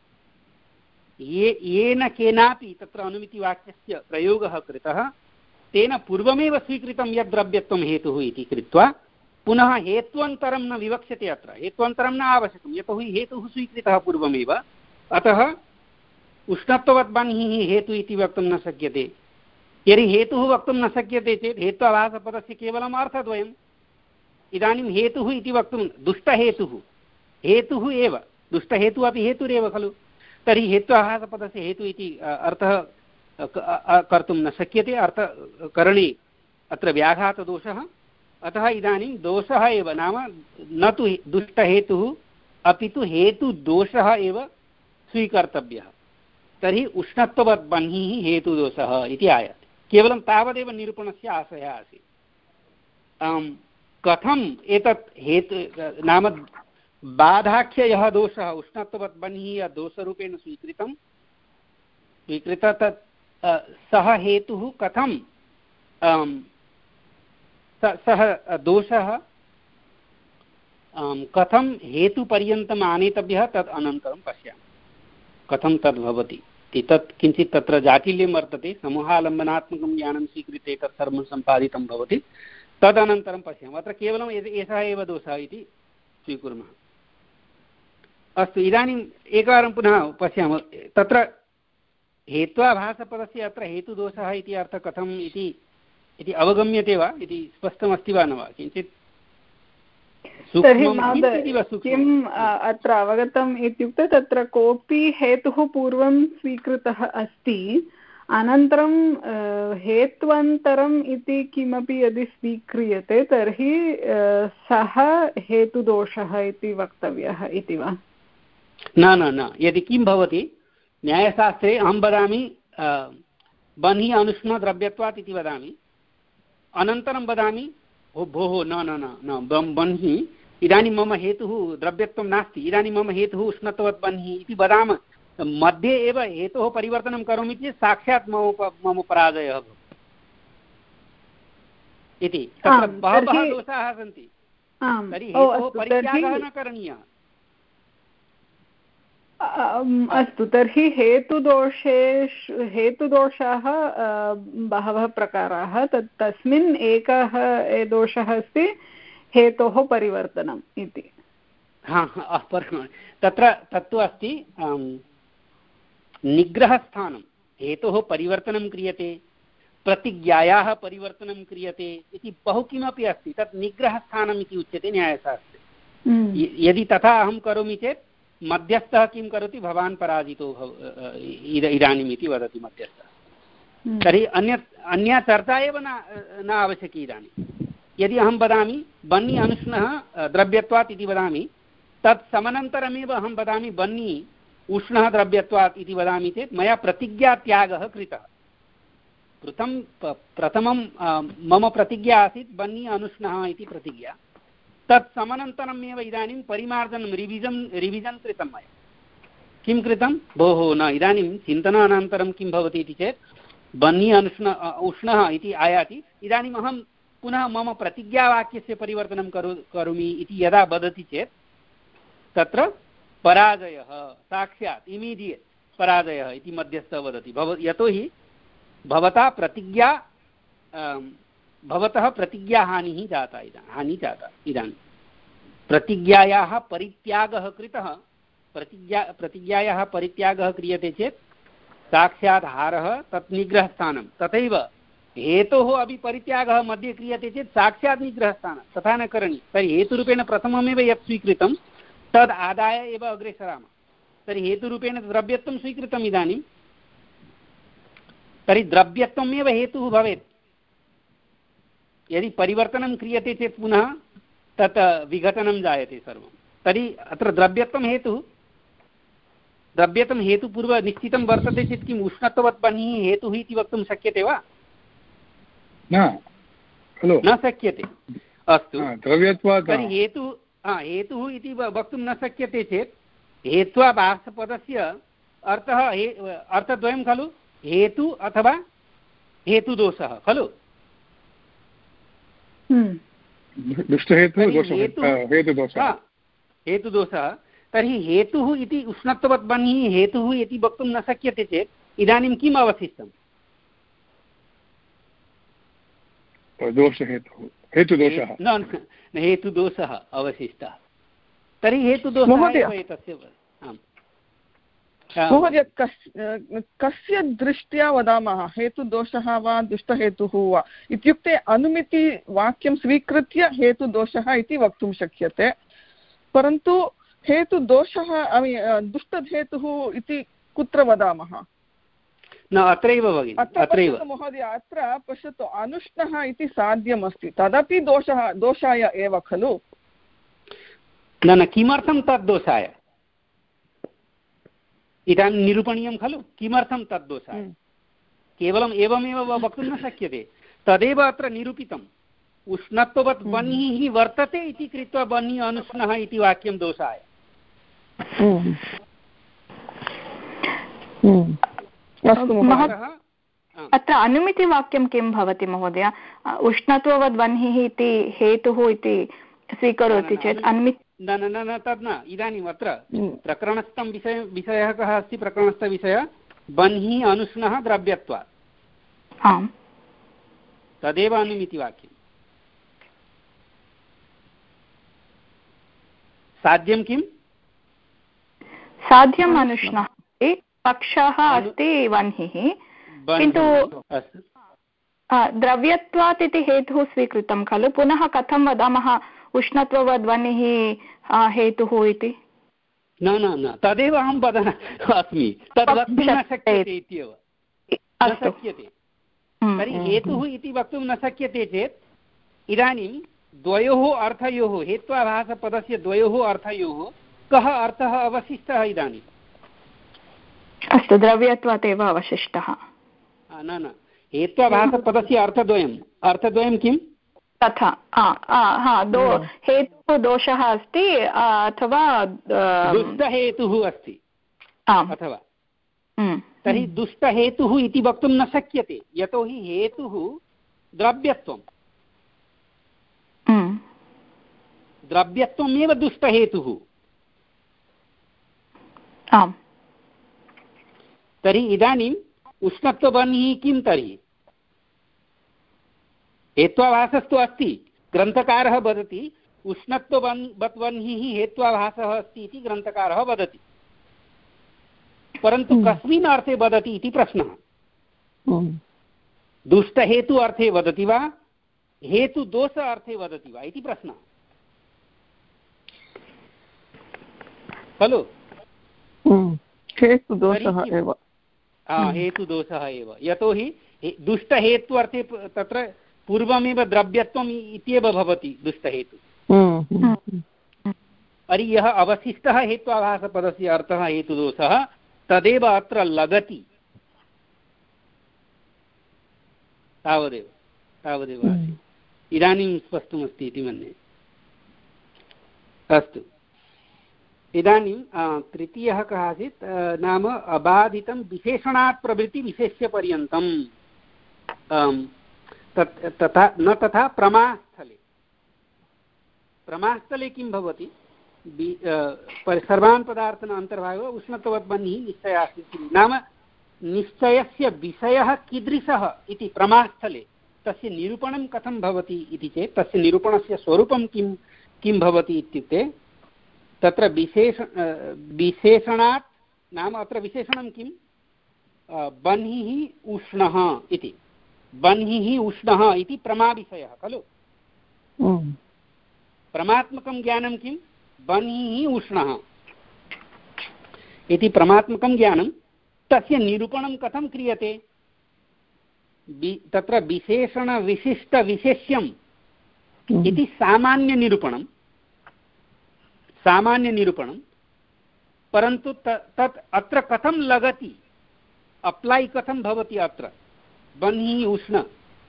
ये येन केनापि तत्र अनुमितिवाक्यस्य प्रयोगः कृतः तेन पूर्वमेव स्वीकृतं यद् द्रव्यत्वं हेतुः इति कृत्वा पुनः हेत्वन्तरं न विवक्ष्यते। अत्र हेत्वन्तरं न आवश्यकं, यतोहि हेतुः स्वीकृतः पूर्वमेव। अतः उष्णत्ववत् बह्निः हेतुः इति वक्तुं न शक्यते। यदि हेतुः वक्तुं न शक्यते चेत् हेत्वाभासपदस्य केवलम् अर्थद्वयम्। इदानीं हेतुः इति वक्तुं दुष्टहेतुः हेतुः एव, दुष्टहेतुः अपि हेतुरेव खलु। तर्हि हेत्वाभासपदस्य हेतुः इति अर्थः कर्तुं न शक्यते, अर्थकरणे अत्र व्याघातदोषः। अतः इदानीं दोषः एव, नाम न तु दुष्टहेतुः अपि तु हेतुदोषः एव स्वीकर्तव्यः। तर्हि उष्णत्ववत् बह्निः हेतुदोषः इति आयाति। केवलं तावदेव निरूपणस्य आशयः आसीत्। कथम् एतत् हेतु नाम बाधाख्य यः दोषः उष्णत्ववत् बह्निः यः दोषरूपेण स्वीकृतं स्वीकृत तत् सः हेतुः कथं सः दोषः कथं हेतुपर्यन्तम् आनेतव्यः तद् अनन्तरं पश्यामः कथं तद् भवति। तत् किञ्चित् तत्र जाटिल्यं वर्तते। समूहालम्बनात्मकं ज्ञानं स्वीकृत्य तत् सर्वं सम्पादितं भवति, तदनन्तरं पश्यामः। अत्र केवलं एषः एव दोषः इति स्वीकुर्मः। अस्तु, इदानीम् एकवारं पुनः पश्यामः। तत्र हेत्वाभासपदस्य अत्र हेतुदोषः इति अर्थः कथम् इति इति अवगम्यते वा, इति स्पष्टमस्ति वा न वा? किञ्चित् तर्हि किम् अत्र अवगतम् इत्युक्ते तत्र कोऽपि हेतुः पूर्वं स्वीकृतः अस्ति, अनन्तरं हेत्वन्तरम् इति किमपि यदि स्वीक्रियते तर्हि सः हेतुदोषः इति वक्तव्यः इति वा? न न न यदि किं भवति न्यायशास्त्रे अहं वदामि बह्निः अनुष्णद्रव्यत्वात् इति वदामि, अनन्तरं वदामि ओ भोः न न न न बह्निः इदानीं मम हेतुः द्रव्यत्वं नास्ति, इदानीं मम हेतुः उष्णत्ववत् बह्निः इति वदामः, मध्ये एव हेतोः परिवर्तनं करोमि चेत् साक्षात् मम मम पराजयः भवति इति। तत्र बहवः दोषाः सन्ति, तर्हि हेतोः परित्यागः न करणीयः। अस्तु, तर्हि हेतुदोषेषु हेतुदोषाः बहवः प्रकाराः, तत् तस्मिन् एकः दोषः अस्ति हेतोः परिवर्तनम् इति। हा तत्र तत्तु अस्ति निग्रहस्थानं, हेतोः परिवर्तनं क्रियते, प्रतिज्ञायाः परिवर्तनं क्रियते इति बहु किमपि अस्ति, तत् निग्रहस्थानम् इति उच्यते न्यायशास्त्रे। यदि तथा अहं करोमि चेत् मध्यस्थः किं करोति, भवान् पराजितो भव इदानीम् इति वदति मध्यस्थः, तर्हि अन्यत् अन्या चर्चा एव न न आवश्यकी। इदानीं यदि अहं वदामि बन्नी अनुष्णः द्रव्यत्वात् इति वदामि, तत् समनन्तरमेव अहं वदामि बन्नी उष्णः द्रव्यत्वात् इति वदामि चेत् मया प्रतिज्ञात्यागः कृतः। प्रथम प्रथमं मम प्रतिज्ञा आसीत् बन्नी अनुष्णः इति प्रतिज्ञा, तत् समनन्तरमेव इदानीं परिमार्जनं रिविजन् रिविजन् कृतं मया। किं कृतं, भोः न इदानीं चिन्तनानन्तरं किं भवति इति चेत् बन्नी अनुष्ण उष्णः इति आयाति, इदानीम् अहं पुनः मम प्रतिज्ञावाक्यस्य परिवर्तनं करो करोमि इति यदा वदति चेत् तत्र पराजयः साक्षात् इमीडियेट् पराजयः इति मध्यस्थः वदति। भव यतोहि भवता प्रतिज्ञा भवतः प्रतिज्ञाहानिः जाता, इदा हानिः जाता। इदानीं प्रतिज्ञायाः परित्यागः कृतः, प्रतिज्ञा प्रतिज्ञायाः परित्यागः क्रियते चेत् साक्षात् हारः, तत् निग्रहस्थानं। तथैव हेतोः अपि परित्यागः मध्ये क्रियते चेत् साक्षात् निग्रहस्थानं, तथा न करणीयं। तर्हि हेतुरूपेण प्रथममेव यत् स्वीकृतं तद् आदाय एव अग्रे सरामः। तर्हि हेतुरूपेण द्रव्यत्वं स्वीकृतम् इदानीं, तर्हि द्रव्यत्वमेव हेतुः भवेत्। यदि परिवर्तनं क्रियते चेत् पुनः तत् विघटनं जायते सर्वं, तर्हि अत्र द्रव्यत्वं हेतुः। द्रव्यत्वं हेतुपूर्वं निश्चितं वर्तते चेत् किम् उष्णत्ववत् बन्निः हेतुः इति वक्तुं शक्यते वा? न खलु, न शक्यते। अस्तु, तर्हि हेतुः हेतुः इति वक्तुं न शक्यते चेत् हेत्वाभासपदस्य अर्थः अर्थद्वयं खलु, हेतु अथवा हेतुदोषः खलु। हेतुदोषः। तर्हि हेतुः इति उष्णत्ववत् बन्निः हेतुः इति वक्तुं न शक्यते चेत् इदानीं किम् अवशिष्टम्? हेतुदोषः न हेतुदोषः अवशिष्टः। तर्हि हेतुदोषः एतस्य। महोदय, कस्य दृष्ट्या वदामः, हेतुदोषः वा दुष्टहेतुः वा? इत्युक्ते अनुमितिवाक्यं स्वीकृत्य हेतुदोषः इति वक्तुं शक्यते, परन्तु हेतुदोषः दुष्टहेतुः इति कुत्र वदामः? न अत्रैव भगिनि, अत्रैव महोदय, अत्र पश्यतु, अनुष्णः इति साध्यमस्ति, तदपि दोषः दोषाय एव खलु। न न किमर्थं तद् दोषाय? इदानीं निरूपणीयं खलु, किमर्थं तद् दोषाय? केवलम् एवमेव वक्तुं न शक्यते, तदेव अत्र निरूपितम्। उष्णत्ववत् बन्निः वर्तते इति कृत्वा बन्नी अनुष्णः इति वाक्यं दोषाय। अत्र अनुमितिवाक्यं किं भवति महोदय? उष्णत्ववद् बन्निः इति हेतुः इति स्वीकरोति चेत् अनुमिति न न न तद् न। इदानीम् अत्र प्रकरणस्थं विषय विषयः कः अस्ति? प्रकरणस्थविषयः बन्निः अनुष्णः द्रव्यत्वात्, आम्, तदेव अनुमितिवाक्यं। साध्यं किम्? साध्यम् अनुष्णः पक्षः अस्ति वह्निः, किन्तु द्रव्यत्वात् इति हेतुः स्वीकृतं खलु। पुनः कथं वदामः उष्णत्ववद् वह्निः हेतुः इति? न न न तदेव अहं वदन् अस्मि, तद् वक्तुं न शक्यते इत्येव, न शक्यते। तर्हि हेतुः इति वक्तुं न शक्यते चेत् इदानीं द्वयोः अर्थयोः, हेत्वाभासपदस्य द्वयोः अर्थयोः कः अर्थः अवशिष्टः इदानीं? अस्तु, द्रव्यत्वात् एव अवशिष्टः। न न, हेत्वाभासपदस्य अर्थद्वयम् अर्थद्वयं किं? तथा हा दो हेतुः दोषः अस्ति अथवा दुष्टहेतुः अस्ति अथवा, तर्हि दुष्टहेतुः इति वक्तुं न शक्यते, यतोहि हेतुः द्रव्यत्वं, द्रव्यत्वमेव दुष्टहेतुः। आम्। तर्हि इदानीम् उष्णत्वबन्हिः किं तर्हि? हेत्वाभासस्तु अस्ति, ग्रन्थकारः वदति उष्णत्वबन्हिः हेत्वाभासः अस्ति इति ग्रन्थकारः वदति, परन्तु कस्मिन् अर्थे वदति इति प्रश्नः। दुष्टहेतु अर्थे वदति वा हेतुदोष अर्थे वदति वा इति प्रश्नः खलु? हेतुदोषः एव। हेतुदोषः एव, यतोहि दुष्टहेत्वर्थे तत्र पूर्वमेव द्रव्यत्वम् इत्येव भवति दुष्टहेतु। अरि यः अवशिष्टः हेत्वाभासपदस्य अर्थः हेतुदोषः तदेव अत्र लगति, तावदेव तावदेव आसीत्। इदानीं स्पष्टमस्ति इति मन्ये। अस्तु, इदानीं तृतीयः कः आसीत्? नाम अबाधितं विशेषणात् प्रभृति विशेष्यपर्यन्तम्। तत् तथा न तथा प्रमास्थले। प्रमास्थले किं भवति? सर्वान् पदार्थान् अन्तर्भागः उष्णत्ववद्बन्हिः निश्चयास्ति। नाम निश्चयस्य विषयः कीदृशः इति प्रमास्थले तस्य निरूपणं कथं भवति इति चेत् तस्य निरूपणस्य स्वरूपं किं किं भवति इत्युक्ते तत्र विशेष विशेषणात्, नाम अत्र विशेषणं किं? बन्हिः उष्णः इति। बन्हिः उष्णः इति प्रमाविषयः खलु? प्रमात्मकं ज्ञानं किं? बन्हिः उष्णः इति प्रमात्मकं ज्ञानं। तस्य निरूपणं कथं क्रियते? तत्र विशेषणविशिष्टविशेष्यम् इति सामान्यनिरूपणं सामान्यनिरूपणं परन्तु तत् अत्र कथं लगति, अप्लै कथं भवति? अत्र बन्हिः उष्ण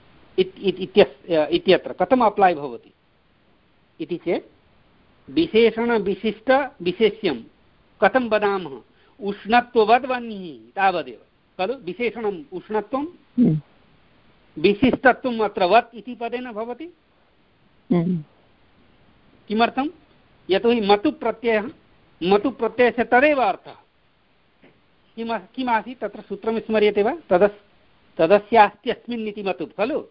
इत्यत्र कथम् अप्लै भवति इति चेत् विशेषणविशिष्टविशेष्यं कथं वदामः? उष्णत्ववद् बन्हिः, तावदेव खलु? विशेषणम् उष्णत्वं, विशिष्टत्वम् अत्र वत् इति पदेन भवति। किमर्थं? यतोहि मतु प्रत्ययः, मतु प्रत्ययस्य तदेव अर्थः। किम् किम् आसीत् तत्र सूत्रं स्मर्यते वा? तदस् तदस्यास्त्यस्मिन् इति मतु खलु?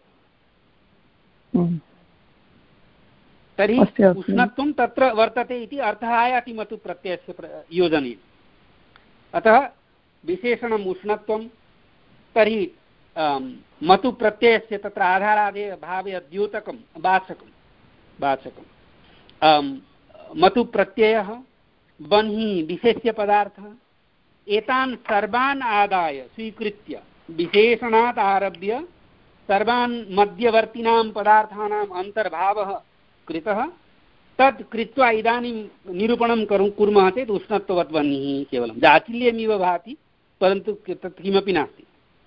तर्हि उष्णत्वं तत्र वर्तते इति अर्थः आयाति मतु प्रत्ययस्य योजनेन। अतः विशेषणम् उष्णत्वं, तर्हि मतु प्रत्ययस्य तत्र आधारादे भावे द्योतकं वाचकं वाचकं मतु प्रत्ययः, बन्हिः विशेष्यपदार्थः, एतान् सर्वान् आदाय स्वीकृत्य विशेषणात् आरभ्य सर्वान् मध्यवर्तिनां पदार्थानाम् अन्तर्भावः कृतः। तत् कृत्वा इदानीं निरूपणं करोमि कुर्मः चेत् उष्णत्ववत् बन्हिः केवलं जाचिल्यमिव भाति, परन्तु तत् किमपि नास्ति।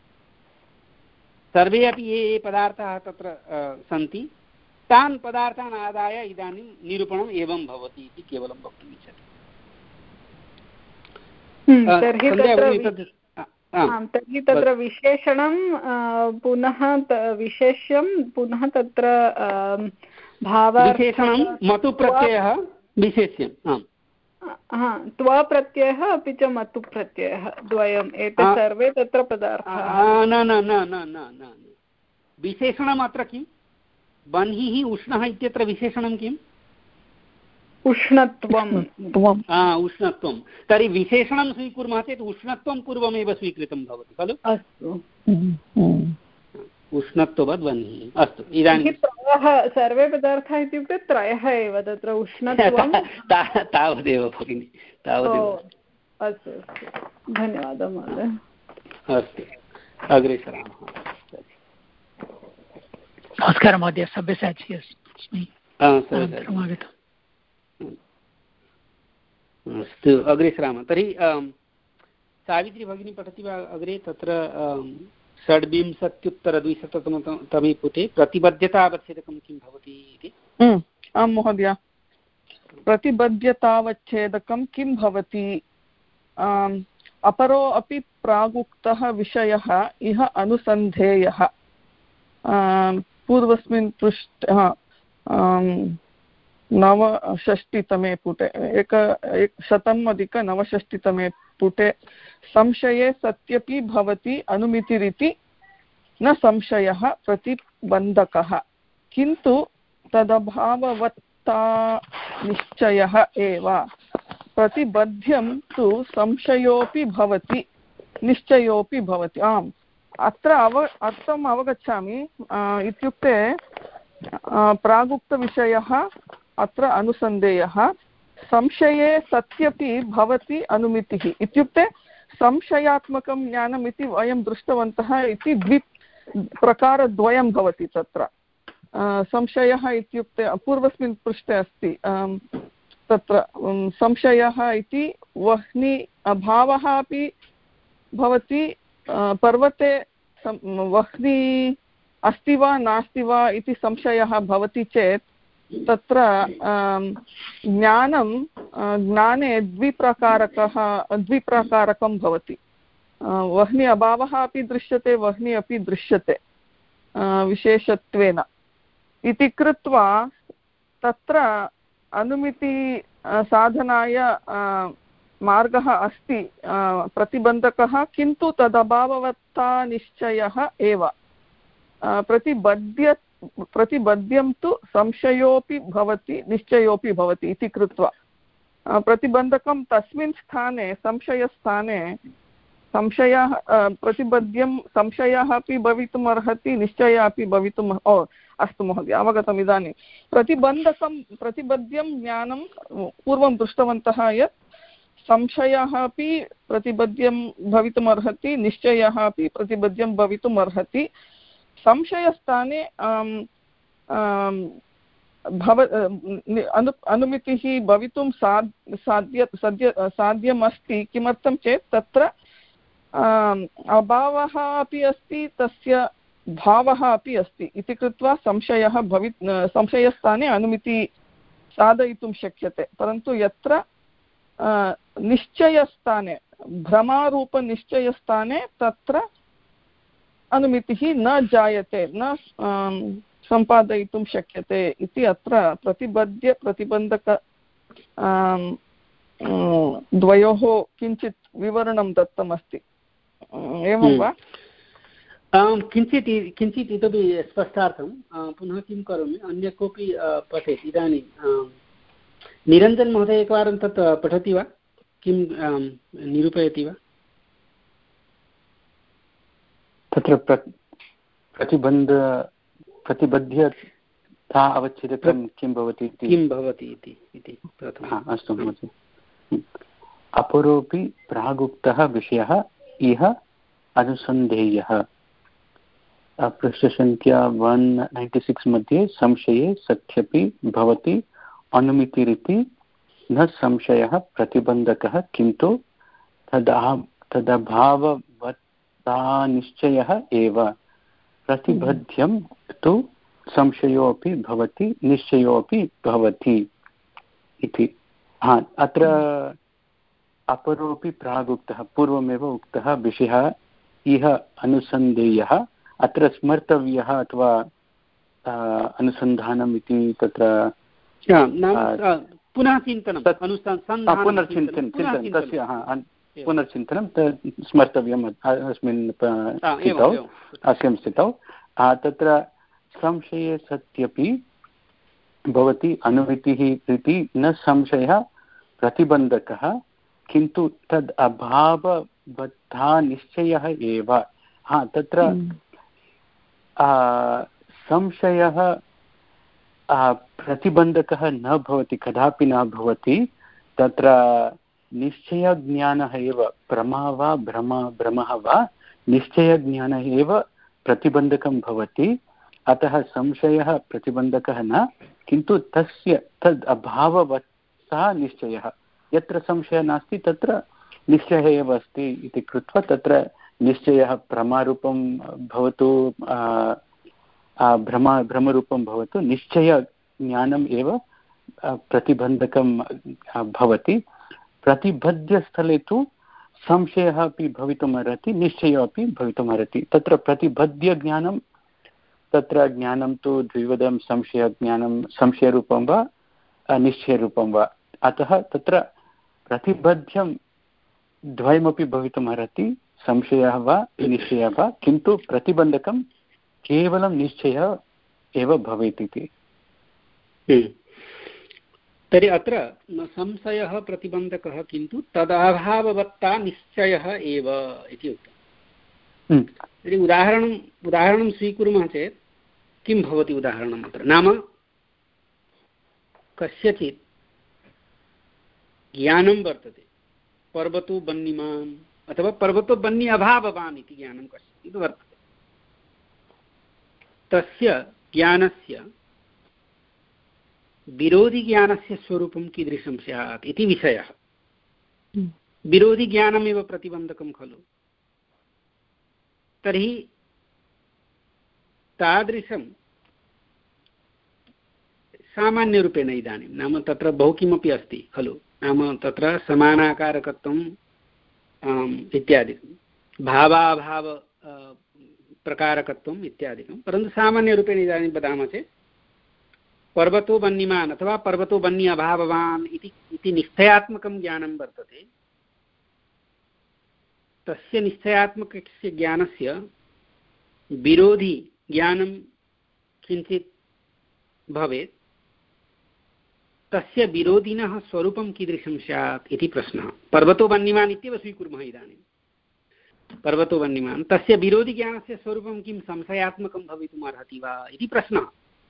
सर्वे अपि ये ये पदार्थाः तत्र सन्ति तान् पदार्थान् आदाय इदानीं निरूपणम् एवं भवति इति केवलं वक्तुम् इच्छति। तर्हि तत्र विशेषणं पुनः विशेष्यं पुनः तत्र विशेषणं मतु प्रत्ययः विशेष्यं त्वप्रत्ययः अपि च मतु प्रत्ययः द्वयम् एते सर्वे तत्र पदार्थाः। न न न न न न विशेषणम् अत्र किं? बन्हिः उष्णः इत्यत्र विशेषणं किम्? उष्णत्वम्। उष्णत्वं। तर्हि विशेषणं स्वीकुर्मः चेत् उष्णत्वं पूर्वमेव स्वीकृतं भवति खलु? अस्तु, उष्णत्ववद् बन्हिः। अस्तु, इदानीं त्रयः सर्वे पदार्थाः इत्युक्ते त्रयः एव तत्र उष्णत्वं तावदेव भगिनि, तावदेव। अस्तु अस्तु, धन्यवादः महोदय। अस्तु, अग्रे सरामः। नमस्कारः महोदय, सब्यसाची अस्मि। अस्तु, अग्रे सरामः। तर्हि सावित्री भगिनी पठति वा अग्रे? तत्र षड्विंशत्युत्तरद्विशततमे पुटे प्रतिबद्धतावच्छेदकं किं भवति इति। आं महोदय, प्रतिबद्धतावच्छेदकं किं भवति? अपरो अपि प्रागुक्तः विषयः इह अनुसन्धेयः। पूर्वस्मिन् पृष्ठ नवषष्टितमे पुटे एक शतम् अधिक नवषष्टितमे पुटे संशये सत्यपि भवति अनुमितिरिति न संशयः प्रतिबन्धकः किन्तु तदभाववत्ता निश्चयः एव प्रतिबध्यं तु संशयोऽपि भवति निश्चयोऽपि भवति। आम्, अत्र अव अर्थम् अवगच्छामि। इत्युक्ते प्रागुक्तविषयः अत्र अनुसन्धेयः संशये सत्यपि भवति अनुमितिः इत्युक्ते संशयात्मकं ज्ञानम् इति वयं दृष्टवन्तः इति द्वि प्रकारद्वयं भवति तत्र। संशयः इत्युक्ते पूर्वस्मिन् पृष्ठे अस्ति तत्र संशयः इति वह्नि अभावः अपि भवति पर्वते वह्नि अस्ति वा नास्ति वा इति संशयः भवति चेत् तत्र ज्ञानं ज्ञाने द्विप्रकारकः द्विप्रकारकं भवति। वह्नि अभावः अपि दृश्यते वह्नि अपि दृश्यते विशेषत्वेन इति कृत्वा तत्र अनुमिति साधनाय मार्गः अस्ति प्रतिबन्धकः किन्तु तदभाववत्ता निश्चयः एव प्रतिबद्ध्य प्रतिबद्ध्यं तु संशयोऽपि भवति निश्चयोऽपि भवति इति कृत्वा प्रतिबन्धकं तस्मिन् स्थाने संशयस्थाने संशयः प्रतिबद्ध्यं संशयः अपि भवितुम् अर्हति निश्चयः अपि भवितुम् ओ अस्तु महोदय अवगतम्। इदानीं प्रतिबन्धकं प्रतिबद्ध्यं ज्ञानं पूर्वं दृष्टवन्तः यत् संशयः अपि प्रतिबद्ध्यं भवितुम् अर्हति निश्चयः अपि प्रतिबद्ध्यं भवितुम् अर्हति। संशयस्थाने भव अनु अनुमितिः भवितुं साध् साध्य सद्य साध्यम् अस्ति। किमर्थं चेत् तत्र अभावः अपि अस्ति तस्य भावः अपि अस्ति इति कृत्वा संशयः भवि संशयस्थाने अनुमिति साधयितुं शक्यते। परन्तु यत्र निश्चयस्थाने भ्रमारूपनिश्चयस्थाने तत्र अनुमितिः न जायते न सम्पादयितुं शक्यते इति अत्र प्रतिबद्ध्य प्रतिबन्धक द्वयोः किञ्चित् विवरणं दत्तमस्ति। एवं वा? किञ्चित् किञ्चित् इतोपि स्पष्टार्थं पुनः किं करोमि अन्य कोऽपि पठेत्। इदानीं निरञ्जन् महोदय एकवारं तत् पठति वा किं निरूपयति वा? तत्र प्र प्रतिबन्ध प्रतिबद्धता अवच्छेदकं किं भवति इति किं भवति इति अस्तु महोदय। अपरोऽपि प्रागुक्तः विषयः इह अनुसन्धेयः। पृष्ठसङ्ख्या वन् नैन्टि सिक्स् मध्ये संशये सत्यपि भवति अनुमितिरिति न संशयः प्रतिबन्धकः किन्तु तदा तदभाववत्ता निश्चयः एव प्रतिबध्यं तु संशयोऽपि भवति निश्चयोऽपि भवति इति। हा, अत्र अपरोऽपि प्रागुक्तः पूर्वमेव उक्तः विषयः इह अनुसन्धेयः। अत्र स्मर्तव्यः अथवा अनुसन्धानम् इति तत्र पुनः चिन्तनं पुनर्चिन्तनं चिन्तनं तस्य पुनर्चिन्तनं स्मर्तव्यम् अस्मिन् स्थितौ अस्यां स्थितौ। तत्र संशये सत्यपि भवति अनुमितिः इति न संशयः प्रतिबन्धकः किन्तु तद् अभावबद्धा निश्चयः एव। हा, तत्र संशयः प्रतिबन्धकः न भवति कदापि न भवति। तत्र निश्चयज्ञानः एव प्रमा वा भ्रम भ्रमः वा निश्चयज्ञानः एव प्रतिबन्धकं भवति। अतः संशयः प्रतिबन्धकः न किन्तु तस्य तद् अभाववत्ता निश्चयः। यत्र संशयः नास्ति तत्र निश्चयः एव अस्ति इति कृत्वा तत्र निश्चयः प्रमारूपं भवतु भ्रम भ्रमरूपं भवतु निश्चयज्ञानम् एव प्रतिबन्धकं भवति। प्रतिबद्धस्थले तु संशयः अपि भवितुम् अर्हति निश्चयः अपि भवितुम् अर्हति। तत्र प्रतिबद्धज्ञानं तत्र ज्ञानं तु द्विविधं संशयज्ञानं संशयरूपं वा निश्चयरूपं वा। अतः तत्र प्रतिबद्धं द्वयमपि भवितुम् अर्हति, संशयः वा निश्चयः वा, किन्तु प्रतिबन्धकं केवलं निश्चयः एव भवेत् इति। तर्हि अत्र संशयः प्रतिबन्धकः किन्तु तदभाववत्ता निश्चयः एव इति उक्तम्। तर्हि उदाहरणम् उदाहरणं स्वीकुर्मः चेत् किं भवति उदाहरणम् अत्र? नाम कस्यचित् ज्ञानं वर्तते, पर्वतो बन्निमान् अथवा पर्वतो बन्नि अभाववान् इति ज्ञानं कश्चित् वर्तते। तस्य ज्ञानस्य विरोधिज्ञानस्य स्वरूपं कीदृशं स्यात् इति विषयः। विरोधिज्ञानमेव प्रतिबन्धकं खलु। तर्हि तादृशं सामान्यरूपेण इदानीं नाम तत्र बहु किमपि अस्ति खलु, नाम तत्र समानाकारकत्वम् इत्यादिकं, भावाभाव प्रकारकत्वम् इत्यादिकं, परन्तु सामान्यरूपेण इदानीं वदामः चेत् पर्वतो बन्निमान् अथवा पर्वतो बन्नि अभाववान् इति निश्चयात्मकं ज्ञानं वर्तते। तस्य निश्चयात्मकस्य ज्ञानस्य विरोधी ज्ञानं किञ्चित् भवेत्। तस्य विरोधिनः स्वरूपं कीदृशं स्यात् इति प्रश्नः। पर्वतो बन्निमान् इत्येव स्वीकुर्मः इदानीं। पर्वतो बन्निमान्, तस्य विरोधिज्ञानस्य स्वरूपं किं संशयात्मकं भवितुम् अर्हति वा इति प्रश्नः।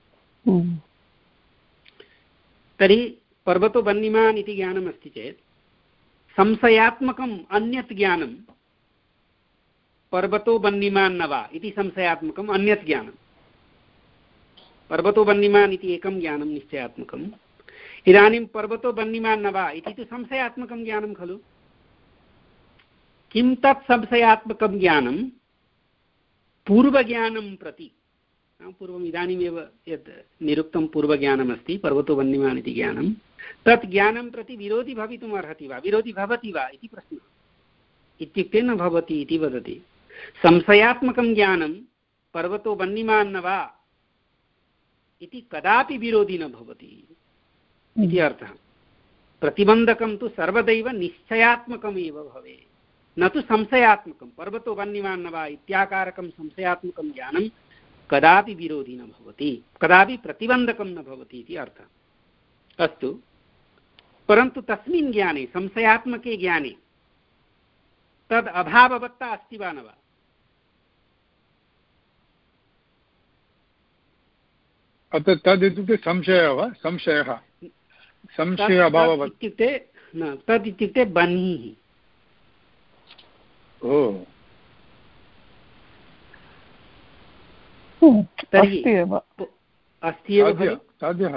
तर्हि पर्वतो बन्निमान् इति ज्ञानमस्ति चेत् संशयात्मकम् अन्यत् ज्ञानं पर्वतो बन्निमान् न वा इति संशयात्मकम् अन्यत् ज्ञानं। पर्वतो बन्निमान् इति एकं ज्ञानं निश्चयात्मकम्, इदानीं पर्वतो बन्निमान् न वा इति तु संशयात्मकं ज्ञानं खलु। किं तत् संशयात्मकं ज्ञानं पूर्वज्ञानं प्रति, पूर्वम् इदानीमेव यत् निरुक्तं पूर्वज्ञानमस्ति पर्वतो बन्निमान् इति ज्ञानं, तत् ज्ञानं प्रति विरोधि भवितुम् अर्हति वा, विरोधि भवति वा इति प्रश्नः। इत्युक्ते न भवति इति वदति। संशयात्मकं ज्ञानं पर्वतो बन्निमान् न वा इति कदापि विरोधि न भवति इति अर्थः। प्रतिबन्धकं तु सर्वदैव निश्चयात्मकमेव भवेत्, न तु संशयात्मकं। पर्वतो बन्निमान् न वा इत्याकारकं संशयात्मकं ज्ञानं कदापि विरोधि न भवति, कदापि प्रतिबन्धकं न भवति इति अर्थः। अस्तु, परन्तु तस्मिन् ज्ञाने, संशयात्मके ज्ञाने तद् अभाववत्ता अस्ति वा न वा? अत्र तद् इत्युक्ते संशयः वा? संशयः संशय अभाववत् इत्युक्ते न, तद् इत्युक्ते बन्निः। ओ तर्हि अस्ति एव खलु साध्यः।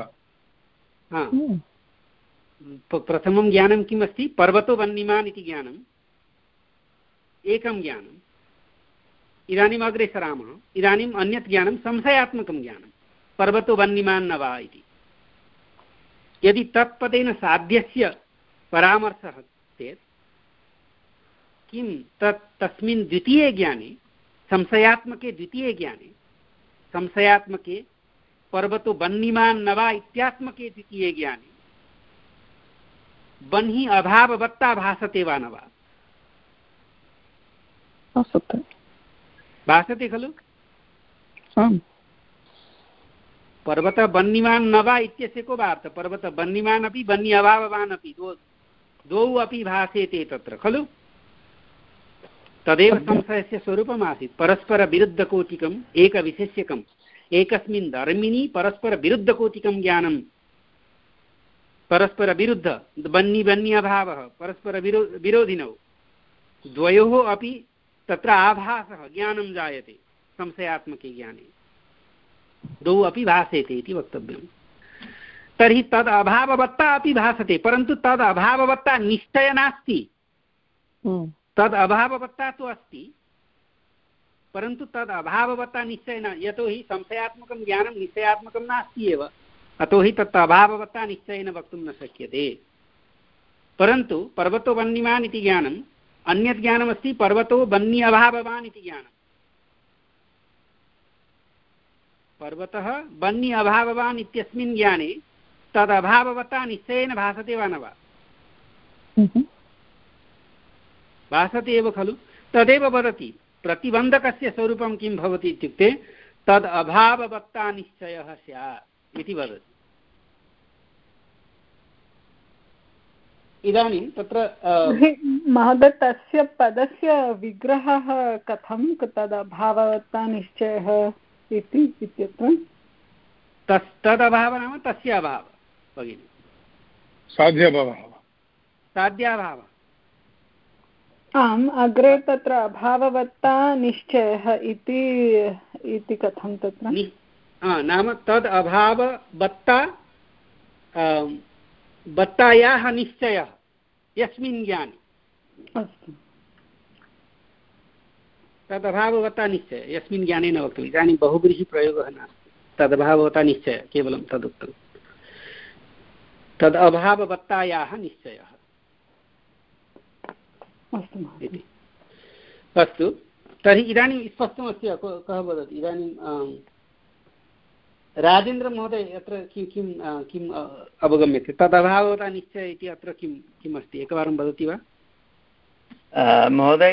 प्रथमं ज्ञानं किम् अस्ति? पर्वतो बन्निमान् इति ज्ञानम् एकं ज्ञानम्। इदानीम् अग्रे सरामः। इदानीम् अन्यत् ज्ञानं संशयात्मकं ज्ञानं, पर्वतो बन्निमान् न वा इति। यदि तत्पदेन साध्यस्य परामर्शः चेत् किं तत् तस्मिन् द्वितीये ज्ञाने, संशयात्मके द्वितीये ज्ञाने, संशयात्मके पर्वतो बन्निमान् न वा इत्यात्मके द्वितीये ज्ञाने बन्हि अभाववत्ता भासते वा न वा? भासते खलु। पर्वत बन्निमान् न वा इत्यस्य को वा अर्थः? पर्वत बन्निमान् अपि बन्नि अभाववान् अपि द्वौ अपि भासेते तत्र खलु। तदेव संशयस्य स्वरूपम् आसीत्। परस्परविरुद्धकोटिकम् एकविशेष्यकम् एकस्मिन् धर्मिणि परस्परविरुद्धकोटिकं ज्ञानं। परस्परविरुद्ध बन्नि बन्नि अभावः परस्परविरो विरोधिनौ द्वयोः अपि तत्र आभासः ज्ञानं जायते। संशयात्मके ज्ञाने द्वौ अपि भासेते इति वक्तव्यम्। तर्हि तद् अभाववत्ता अपि भासते, परन्तु तद् अभाववत्ता निश्चय नास्ति। तद् अभाववत्ता तु अस्ति, परन्तु तद् अभाववत्ता निश्चय न, यतोहि संशयात्मकं ज्ञानं निश्चयात्मकं नास्ति एव, अतो हि तत् अभाववत्ता निश्चयेन वक्तुं न शक्यते। परन्तु पर्वतो बन्निमान् इति ज्ञानम् अन्यत् ज्ञानमस्ति, पर्वतो बन्नि अभाववान् इति ज्ञानं। पर्वतः बन्नि अभाववान् इत्यस्मिन् ज्ञाने तद् अभाववत्ता निश्चयेन भासते वा न वा? भासते एव खलु, तदेव वदति प्रतिबन्धकस्य स्वरूपं किं भवति इत्युक्ते तद् अभाववत्ता निश्चयः स्यात् इति वदति। इदानीं तत्र महोदय तस्य पदस्य विग्रहः कथं तद् अभाववत्ता निश्चयः इति इत्यत्र तस् तदभावः नाम तस्य अभावः भगिनि, साध्याभावः साध्याभावः। आम्, अग्रे तत्र अभाववत्ता निश्चयः इति इति कथं तत्र नाम तद् अभाववत्ता वत्तायाः निश्चयः यस्मिन् ज्ञाने, अस्तु, तदभाववत्ता निश्चय यस्मिन् ज्ञाने न वक्तव्यम्। इदानीं बहुव्रीहिप्रयोगः नास्ति, तदभाववत्ता निश्चय केवलं तदुक्तं, तद् अभाववत्तायाः निश्चयः इति। अस्तु, तर्हि इदानीं स्पष्टमस्ति, कः वदति इदानीं राजेन्द्रमहोदय अत्र किं किं किम् अवगम्यते तदभाववत्ता निश्चय इति अत्र किं किम् अस्ति एकवारं वदति वा? महोदय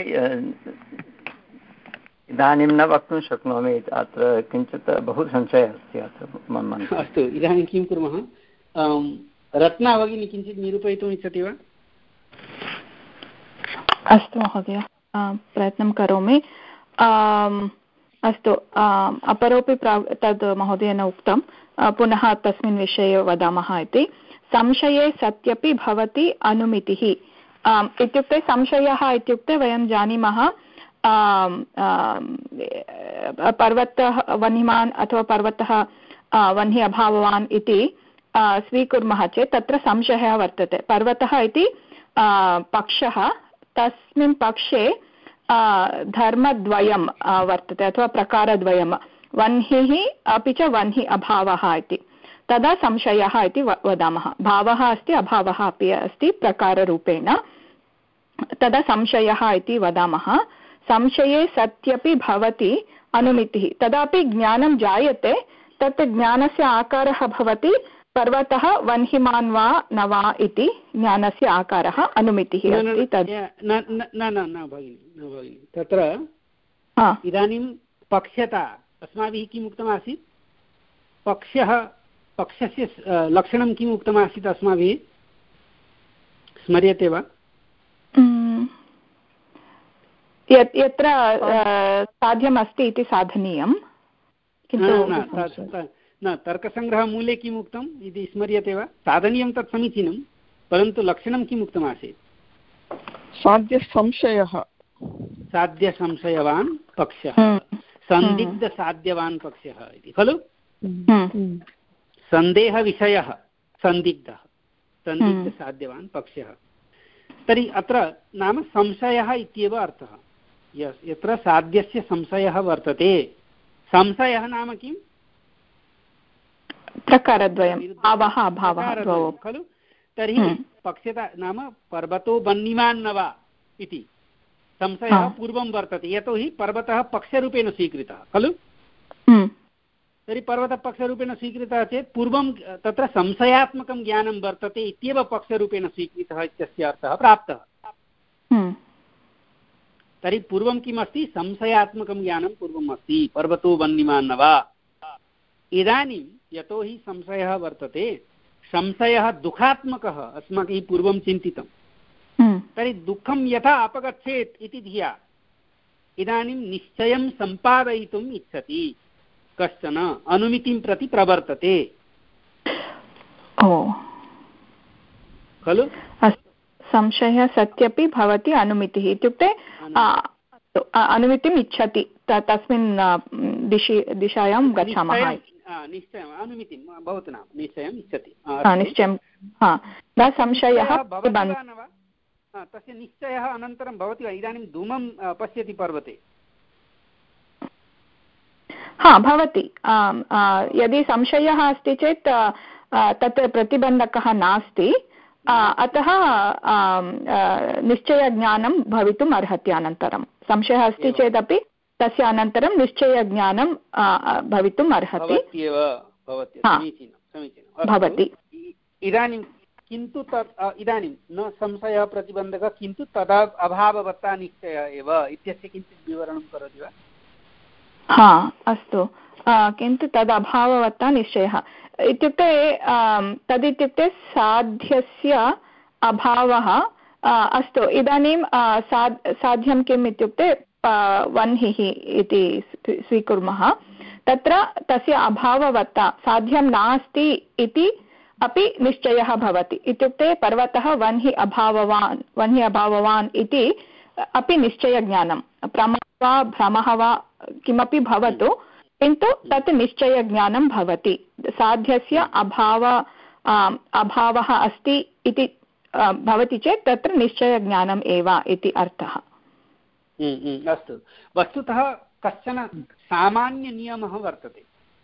इदानीं न वक्तुं शक्नोमि, अत्र किञ्चित् बहु संशयः अस्ति अत्र मम मनसि। अस्तु, इदानीं किं कुर्मः, रत्ना भगिनी किञ्चित् निरूपयितुम् इच्छति वा? अस्तु महोदय, प्रयत्नं करोमि। अस्तु, अपरोपि प्रा तद् महोदयेन उक्तं, पुनः तस्मिन् विषये वदामः इति। संशये सत्यपि भवति अनुमितिः इत्युक्ते संशयः इत्युक्ते वयं जानीमः पर्वतः वह्निमान् अथवा पर्वतः वह्नि अभाववान् इति स्वीकुर्मः चेत् तत्र संशयः वर्तते। पर्वतः इति पक्षः, तस्मिन् पक्षे धर्मद्वयं वर्तते अथवा प्रकारद्वयं, वह्निः अपि च वह्नि अभावः इति, तदा संशयः इति वदामः। भावः अस्ति, अभावः अपि अस्ति प्रकाररूपेण, तदा संशयः इति वदामः। संशये सत्यपि भवति अनुमितिः, तदापि ज्ञानं जायते, तत् ज्ञानस्य आकारः भवति पर्वतः वह्निमान् वा न वा इति ज्ञानस्य आकारः अनुमितिः अस्ति। तद् न न भगिनि, न भगिनि, तत्र इदानीं पक्षता अस्माभिः किम् उक्तमासीत्, पक्षः पक्षस्य लक्षणं किम् उक्तमासीत् अस्माभिः, स्मर्यते वा? यत्र साध्यमस्ति इति साधनीयं, किन्तु न तर्कसङ्ग्रहमूले किम् उक्तम् इति स्मर्यते वा? साधनीयं तत् समीचीनं, परन्तु लक्षणं किम् उक्तमासीत्? साध्यसंशयः, साध्यसंशयवान् पक्षः, सन्दिग्धसाध्यवान् पक्षः इति खलु। सन्देहविषयः सन्दिग्धः, सन्दिग्धसाध्यवान् पक्षः। तर्हि अत्र नाम संशयः इत्येव अर्थः, यत्र साध्यस्य संशयः वर्तते। संशयः नाम किम्? प्रकारद्वयं, भावः अभावः खलु। तर्हि पक्षता नाम पर्वतो वह्निमान् न वा इति संशयः पूर्वं वर्तते, यतोहि पर्वतः पक्षरूपेण स्वीकृतः खलु। तर्हि पर्वतः पक्षरूपेण स्वीकृतः चेत् पूर्वं तत्र संशयात्मकं ज्ञानं वर्तते इत्येव पक्षरूपेण स्वीकृतः इत्यस्य अर्थः प्राप्तः। तर्हि पूर्वं किम् अस्ति, संशयात्मकं ज्ञानं पूर्वम् अस्ति, पर्वतो वह्निमान् न वा। इदानीं यतोहि संशयः वर्तते, संशयः दुःखात्मकः अस्माभिः पूर्वं चिन्तितं, तर्हि दुःखं यथा अपगच्छेत् इति धिया इदानीं निश्चयं सम्पादयितुम् इच्छति कश्चन, अनुमितिं प्रति प्रवर्तते खलु। संशयः सत्यपि भवति अनुमितिः इत्युक्ते अनुमितिम् इच्छति, तस्मिन् दिशि दिशायां गच्छामः। निश्चयम्, अनुमितिं भवतु नाम निश्चयम् इच्छति, निश्चयं संशयः तस्य निश्चयः अनन्तरं भवति वा? इदानीं धूमं पश्यति पर्वते, हा भवति। यदि संशयः अस्ति चेत् तत् प्रतिबन्धकः नास्ति, अतः निश्चयज्ञानं भवितुम् अर्हति। अनन्तरं संशयः अस्ति चेदपि तस्य अनन्तरं निश्चयज्ञानं भवितुम् अर्हति भवति। इदानीं किन्तु तत् इदानीं न संशयः प्रतिबन्धकः किन्तु तदा अभाववत्ता निश्चयः एव इत्यस्य किञ्चित् विवरणं करोति वा? हा अस्तु, किन्तु तद् अभाववत्ता निश्चयः इत्युक्ते तदित्युक्ते साध्यस्य अभावः। अस्तु, इदानीं साध्यं किम् इत्युक्ते वह्निः इति स्वीकुर्मः। तत्र तस्य अभाववत्ता साध्यं नास्ति इति अपि निश्चयः भवति। इत्युक्ते पर्वतः वह्नि अभाववान् वह्नि अभाववान् इति अपि निश्चयज्ञानं, प्रमा वा भ्रमः वा किमपि भवतु, किन्तु तत् निश्चयज्ञानं भवति। साध्यस्य अभाव अभावः अस्ति इति भवति चेत् तत्र निश्चयज्ञानम् एव इति अर्थः। अस्तु, वस्तुतः कश्चन सामान्यनियमः वर्तते।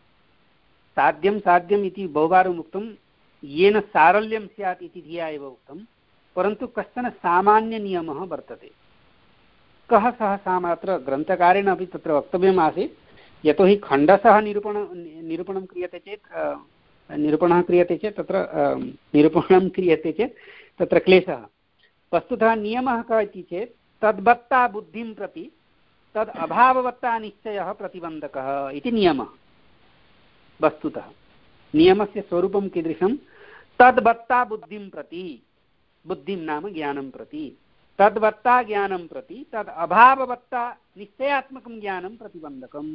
साध्यं साध्यम् इति बहुवारम् उक्तं, येन सारल्यं स्यात् इति धिया एव उक्तं, परन्तु कश्चन सामान्यनियमः वर्तते। कः सः साम अत्र ग्रन्थकारेण अपि तत्र वक्तव्यम् आसीत्, यतोहि खण्डशः निरूपण निरूपणं क्रियते चेत् निरूपणः क्रियते चेत् तत्र निरूपणं क्रियते चेत् तत्र क्लेशः। वस्तुतः नियमः कः इति चेत् तद्वत्ता बुद्धिं प्रति तद् अभाववत्ता निश्चयः प्रतिबन्धकः इति नियमः। वस्तुतः नियमस्य स्वरूपं कीदृशं? तद्वत्ता बुद्धिं प्रति, बुद्धिं नाम ज्ञानं प्रति, तद्वत्ता ज्ञानं प्रति तद् अभाववत्ता निश्चयात्मकं ज्ञानं प्रतिबन्धकम्।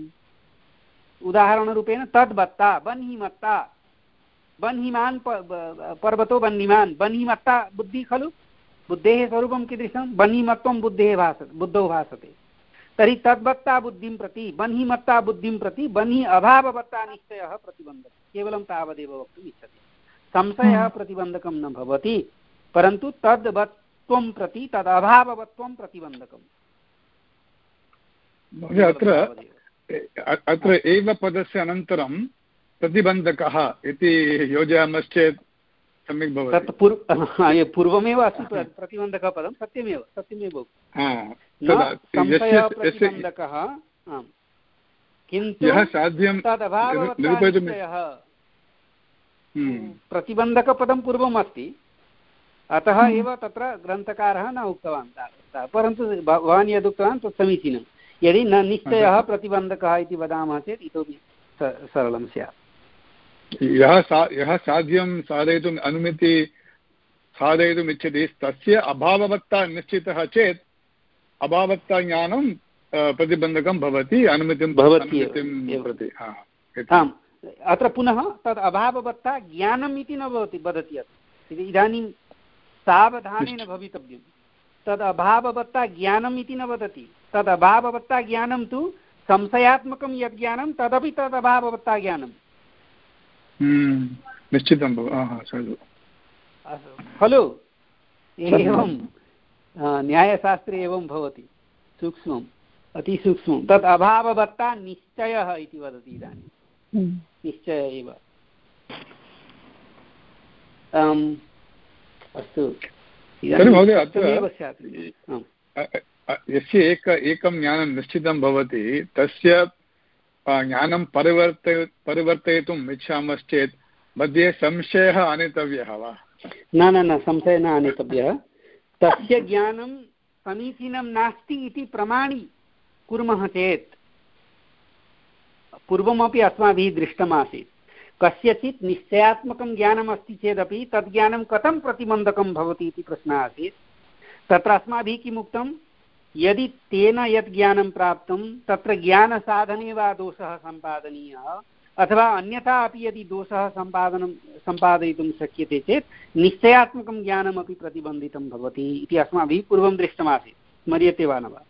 उदाहरणरूपेण तद्वत्ता बह्निमत्ता, बह्निमान् पर्वतो बह्निमान्, बह्निमत्ता बुद्धिः खलु। बुद्धेः स्वरूपं कीदृशं? बह्निमत्वं बुद्धेः भासते, बुद्धौ भासते। तर्हि तद्वत्ता बुद्धिं प्रति बह्निमत्ता बुद्धिं प्रति बह्नि अभाववत्ता निश्चयः प्रतिबन्धकः। केवलं तावदेव वक्तुम् इच्छति। संशयः प्रतिबन्धकं न भवति, परन्तु तद्वत्त्वं प्रति तदभाववत्त्वं प्रतिबन्धकम्। अत्र अत्र एव पदस्य अनन्तरं प्रतिबन्धकः इति योजयामश्चेत् सम्यक् भवति। तत् पूर्वमेव अस्ति प्रतिबन्धकपदं, सत्यमेव सत्यमेव संशयः प्रतिबन्धकः, किन्तु तदभाववत्तानिश्चयः प्रतिबन्धकपदं पूर्वम् अस्ति, अतः एव तत्र ग्रन्थकारः न उक्तवान्। परन्तु भवान् यदुक्तवान् तत् समीचीनं। यदि न निश्चयः प्रतिबन्धकः इति वदामः चेत् इतोपि सरलं स्यात्। यः सा यः साध्यं साधयितुम् अनुमति साधयितुम् इच्छति तस्य अभाववत्ता निश्चितः चेत् अभावत्ता ज्ञानं प्रतिबन्धकं भवति, अनुमतिं भवति प्रति। आम्, अत्र पुनः तद् अभाववत्ता ज्ञानम् इति न भवति वदति अत्र। इदानीं सावधानेन भवितव्यं। तद् अभाववत्ता ज्ञानम् इति न वदति। तद् अभाववत्ता ज्ञानं तु संशयात्मकं यद् ज्ञानं तदपि तद् अभाववत्ता ज्ञानं निश्चितं खलु। एवं न्यायशास्त्रे एवं भवति, सूक्ष्मम्, अतिसूक्ष्मं। तद् अभाववत्ता निश्चयः इति वदति इदानीं। निश्चय एव। अस्तु, यस्य एक एकं ज्ञानं निश्चितं भवति तस्य ज्ञानं परिवर्त परिवर्तयितुम् इच्छामश्चेत् मध्ये संशयः आनेतव्यः वा? न न न संशयः न आनेतव्यः। तस्य ज्ञानं समीचीनं नास्ति इति प्रमाणी कुर्मः चेत्, पूर्वमपि अस्माभिः दृष्टमासीत्, कस्यचित् निश्चयात्मकं ज्ञानम् अस्ति चेदपि तद् ज्ञानं कथं प्रतिबन्धकं भवति इति प्रश्नः आसीत्। तत्र अस्माभिः किमुक्तं? यदि तेन यत् ज्ञानं प्राप्तं तत्र ज्ञानसाधने वा दोषः सम्पादनीयः, अथवा अन्यथा अपि यदि दोषः सम्पादनं सम्पादयितुं शक्यते चेत् निश्चयात्मकं ज्ञानमपि प्रतिबन्धितं भवति इति अस्माभिः पूर्वं दृष्टमासीत्। स्मर्यते वा न वा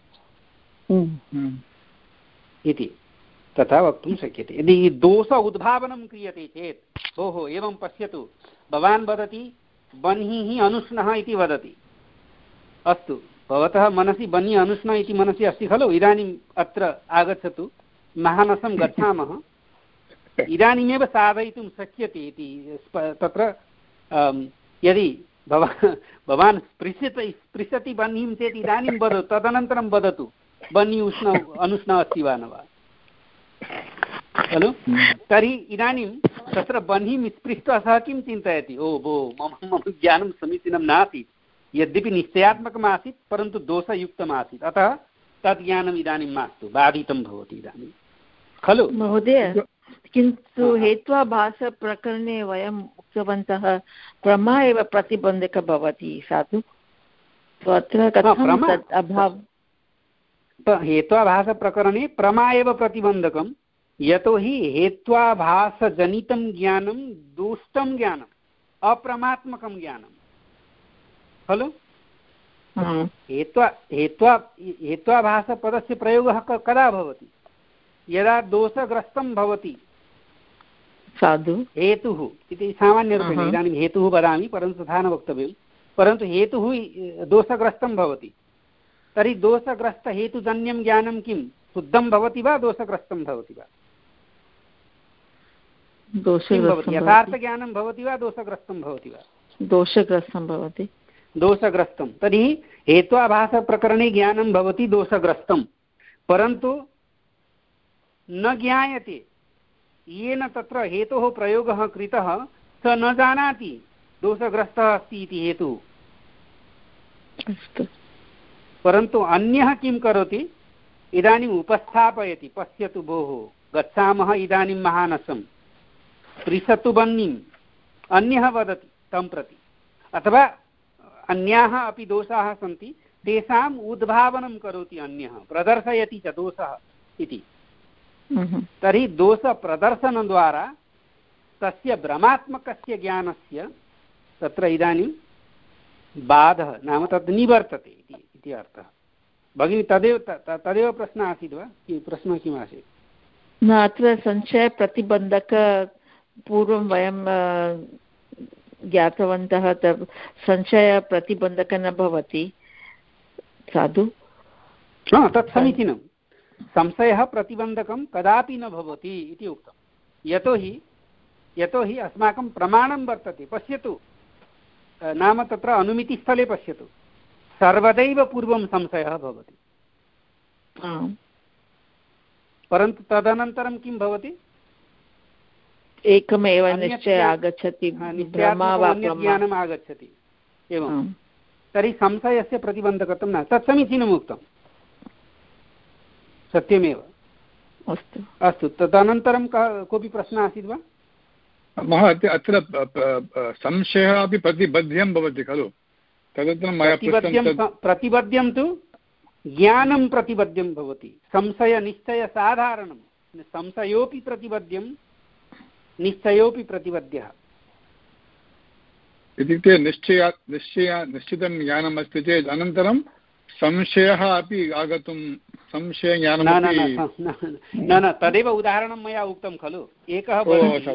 इति? तथा वक्तुं शक्यते। यदि दोष उद्भावनं क्रियते चेत्, भोः एवं पश्यतु, भवान् वदति बह्निः अनुष्णः इति वदति। अस्तु, भवतः मनसि बह्निः अनुष्णः इति मनसि अस्ति खलु। इदानीम् अत्र आगच्छतु, महानसं गच्छामः, इदानीमेव साधयितुं शक्यते इति तत्र यदि भवान् भवान् स्पृश्यति स्पृशति बह्निं चेत् इदानीं वदतु, तदनन्तरं वदतु बह्निः उष्ण अनुष्णः अस्ति वा न वा खलु। तर्हि इदानीं तत्र बह्निं विस्पृष्ट्वा सः किं चिन्तयति, ओ भो मम मम ज्ञानं समीचीनं नासीत्, यद्यपि निश्चयात्मकम् आसीत् परन्तु दोषयुक्तम् आसीत्, अतः तद् ज्ञानम् इदानीं मास्तु, बाधितं भवति इदानीं खलु महोदय। किन्तु हेत्वाभासप्रकरणे वयम् उक्तवन्तः प्रमा एव प्रतिबन्धकः भवति साधु, अत्र कथं तत् अभाव? हेत्वाभासप्रकरणे प्रमा एव प्रतिबन्धकं, यतोहि हेत्वाभासजनितं ज्ञानं दुष्टं ज्ञानम्, अप्रमात्मकं ज्ञानं खलु। हेत्वा हेत्वा हेत्वाभासपदस्य प्रयोगः कदा भवति, यदा दोषग्रस्तं भवति साधु। हेतुः इति सामान्यरूपेण, इदानीं हेतुः वदामि परन्तु तथा न वक्तव्यं, परन्तु हेतुः दोषग्रस्तं भवति, तर्हि दोषग्रस्तहेतुजन्यं ज्ञानं किं शुद्धं भवति वा दोषग्रस्तं भवति वा? यथार्थज्ञानं भवति वा दोषग्रस्तं भवति वा? दोषग्रस्तं भवति। दोषग्रस्तं, तर्हि हेत्वाभासप्रकरणे ज्ञानं भवति दोषग्रस्तं, परन्तु न ज्ञायते, येन तत्र हेतोः प्रयोगः कृतः स न जानाति दोषग्रस्तः अस्ति इति हेतुः। परन्तु अन्यः किं करोति, इदानीम् उपस्थापयति, पश्यतु भोः गच्छामः इदानीं महानसं, पृच्छतु बह्निम्, अन्यः वदति तं प्रति, अथवा अन्याः अपि दोषाः सन्ति, तेषाम् उद्भावनं करोति अन्यः, प्रदर्शयति च दोषः इति। तर्हि दोषप्रदर्शनद्वारा तस्य भ्रमात्मकस्य ज्ञानस्य तत्र इदानीं बाधः नाम तद् निवर्तते इति अर्थः। भगिनी तदेव तदेव प्रश्नः आसीत् वा, प्रश्नः किम् आसीत्? न, अत्र संशयप्रतिबन्धक पूर्वं वयं ज्ञातवन्तः तत् संशयप्रतिबन्धकः न भवति साधु। तत् समीचीनं, संशयः प्रतिबन्धकं कदापि न भवति इति उक्तं, यतोहि यतोहि अस्माकं प्रमाणं वर्तते। पश्यतु, नाम तत्र अनुमितिस्थले पश्यतु, सर्वदैव पूर्वं संशयः भवति, परन्तु तदनन्तरं किं भवति, एकमेव निश्चय आगच्छति, ज्ञानम् आगच्छति। एवं तर्हि संशयस्य प्रतिबन्धकत्वं न, तत् समीचीनम् उक्तं, सत्यमेव। अस्तु अस्तु, तदनन्तरं कोऽपि प्रश्नः आसीत् वा? महोदय, अत्र संशयः अपि प्रतिबद्ध्यं भवति खलु, तदर्थं मया पृष्टं। प्रतिबद्ध्यं तु ज्ञानं प्रतिबद्ध्यं भवति, संशयनिश्चयसाधारणं, संशयोऽपि प्रतिबद्ध्यं निश्चयोऽपि प्रतिबद्धः। इत्युक्ते निश्चया निश्चय निश्चितं ज्ञानम् अस्ति चेत् अनन्तरं संशयः अपि आगतुं संशयज्ञानं न न तदेव उदाहरणं मया उक्तं खलु। एकः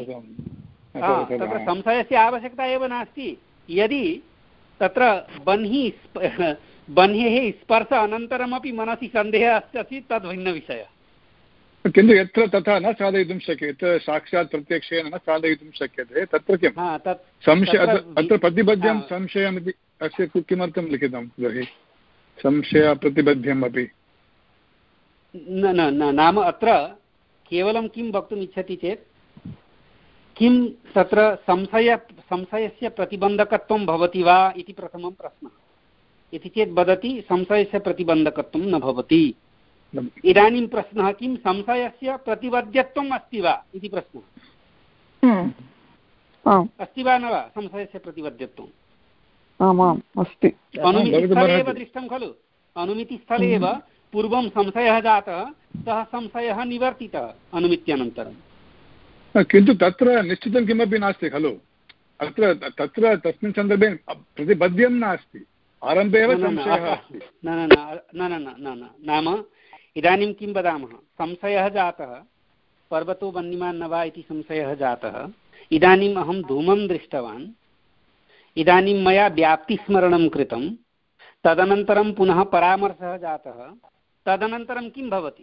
तत्र संशयस्य आवश्यकता एव नास्ति, यदि तत्र बह्निः बह्नेः स्पर्श अनन्तरमपि मनसि सन्देहः अस्ति तद् भिन्नविषयः। किन्तु यत्र तथा न साधयितुं शक्यते, साक्षात् प्रत्यक्षेन न साधयितुं शक्यते, तत्र किं संशय अत्र प्रतिबद्धं संशयमिति अस्य किमर्थं लिखितं तर्हि संशय प्रतिबद्धम् अपि न न नाम अत्र केवलं किं वक्तुम् इच्छति चेत् किं तत्र संशय संशयस्य प्रतिबन्धकत्वं भवति वा इति प्रथमं प्रश्नः। इति चेत् वदति संशयस्य प्रतिबन्धकत्वं न भवति। इदानीं प्रश्नः किं संशयस्य प्रतिबद्धत्वम् अस्ति वा इति प्रश्नः। अस्ति वा न वा संशयस्य प्रतिबद्धत्वम्? आमाम् अस्ति। अनुमितिस्थले एव दृष्टं खलु, अनुमितिस्थले एव पूर्वं संशयः जातः, सः संशयः निवर्तितः अनुमित्यनन्तरं। किन्तु तत्र निश्चितं किमपि नास्ति खलु, अत्र तत्र तस्मिन् सन्दर्भे प्रतिबद्धं नास्ति, आरम्भे एव संशयः अस्ति। न न न न न नाम इदानीं किं वदामः, संशयः जातः, पर्वतो वह्निमान् न वा इति संशयः जातः, इदानीम् अहं धूमं दृष्टवान्, इदानीं मया व्याप्तिस्मरणं कृतं, तदनन्तरं पुनः परामर्शः जातः, तदनन्तरं किं भवति?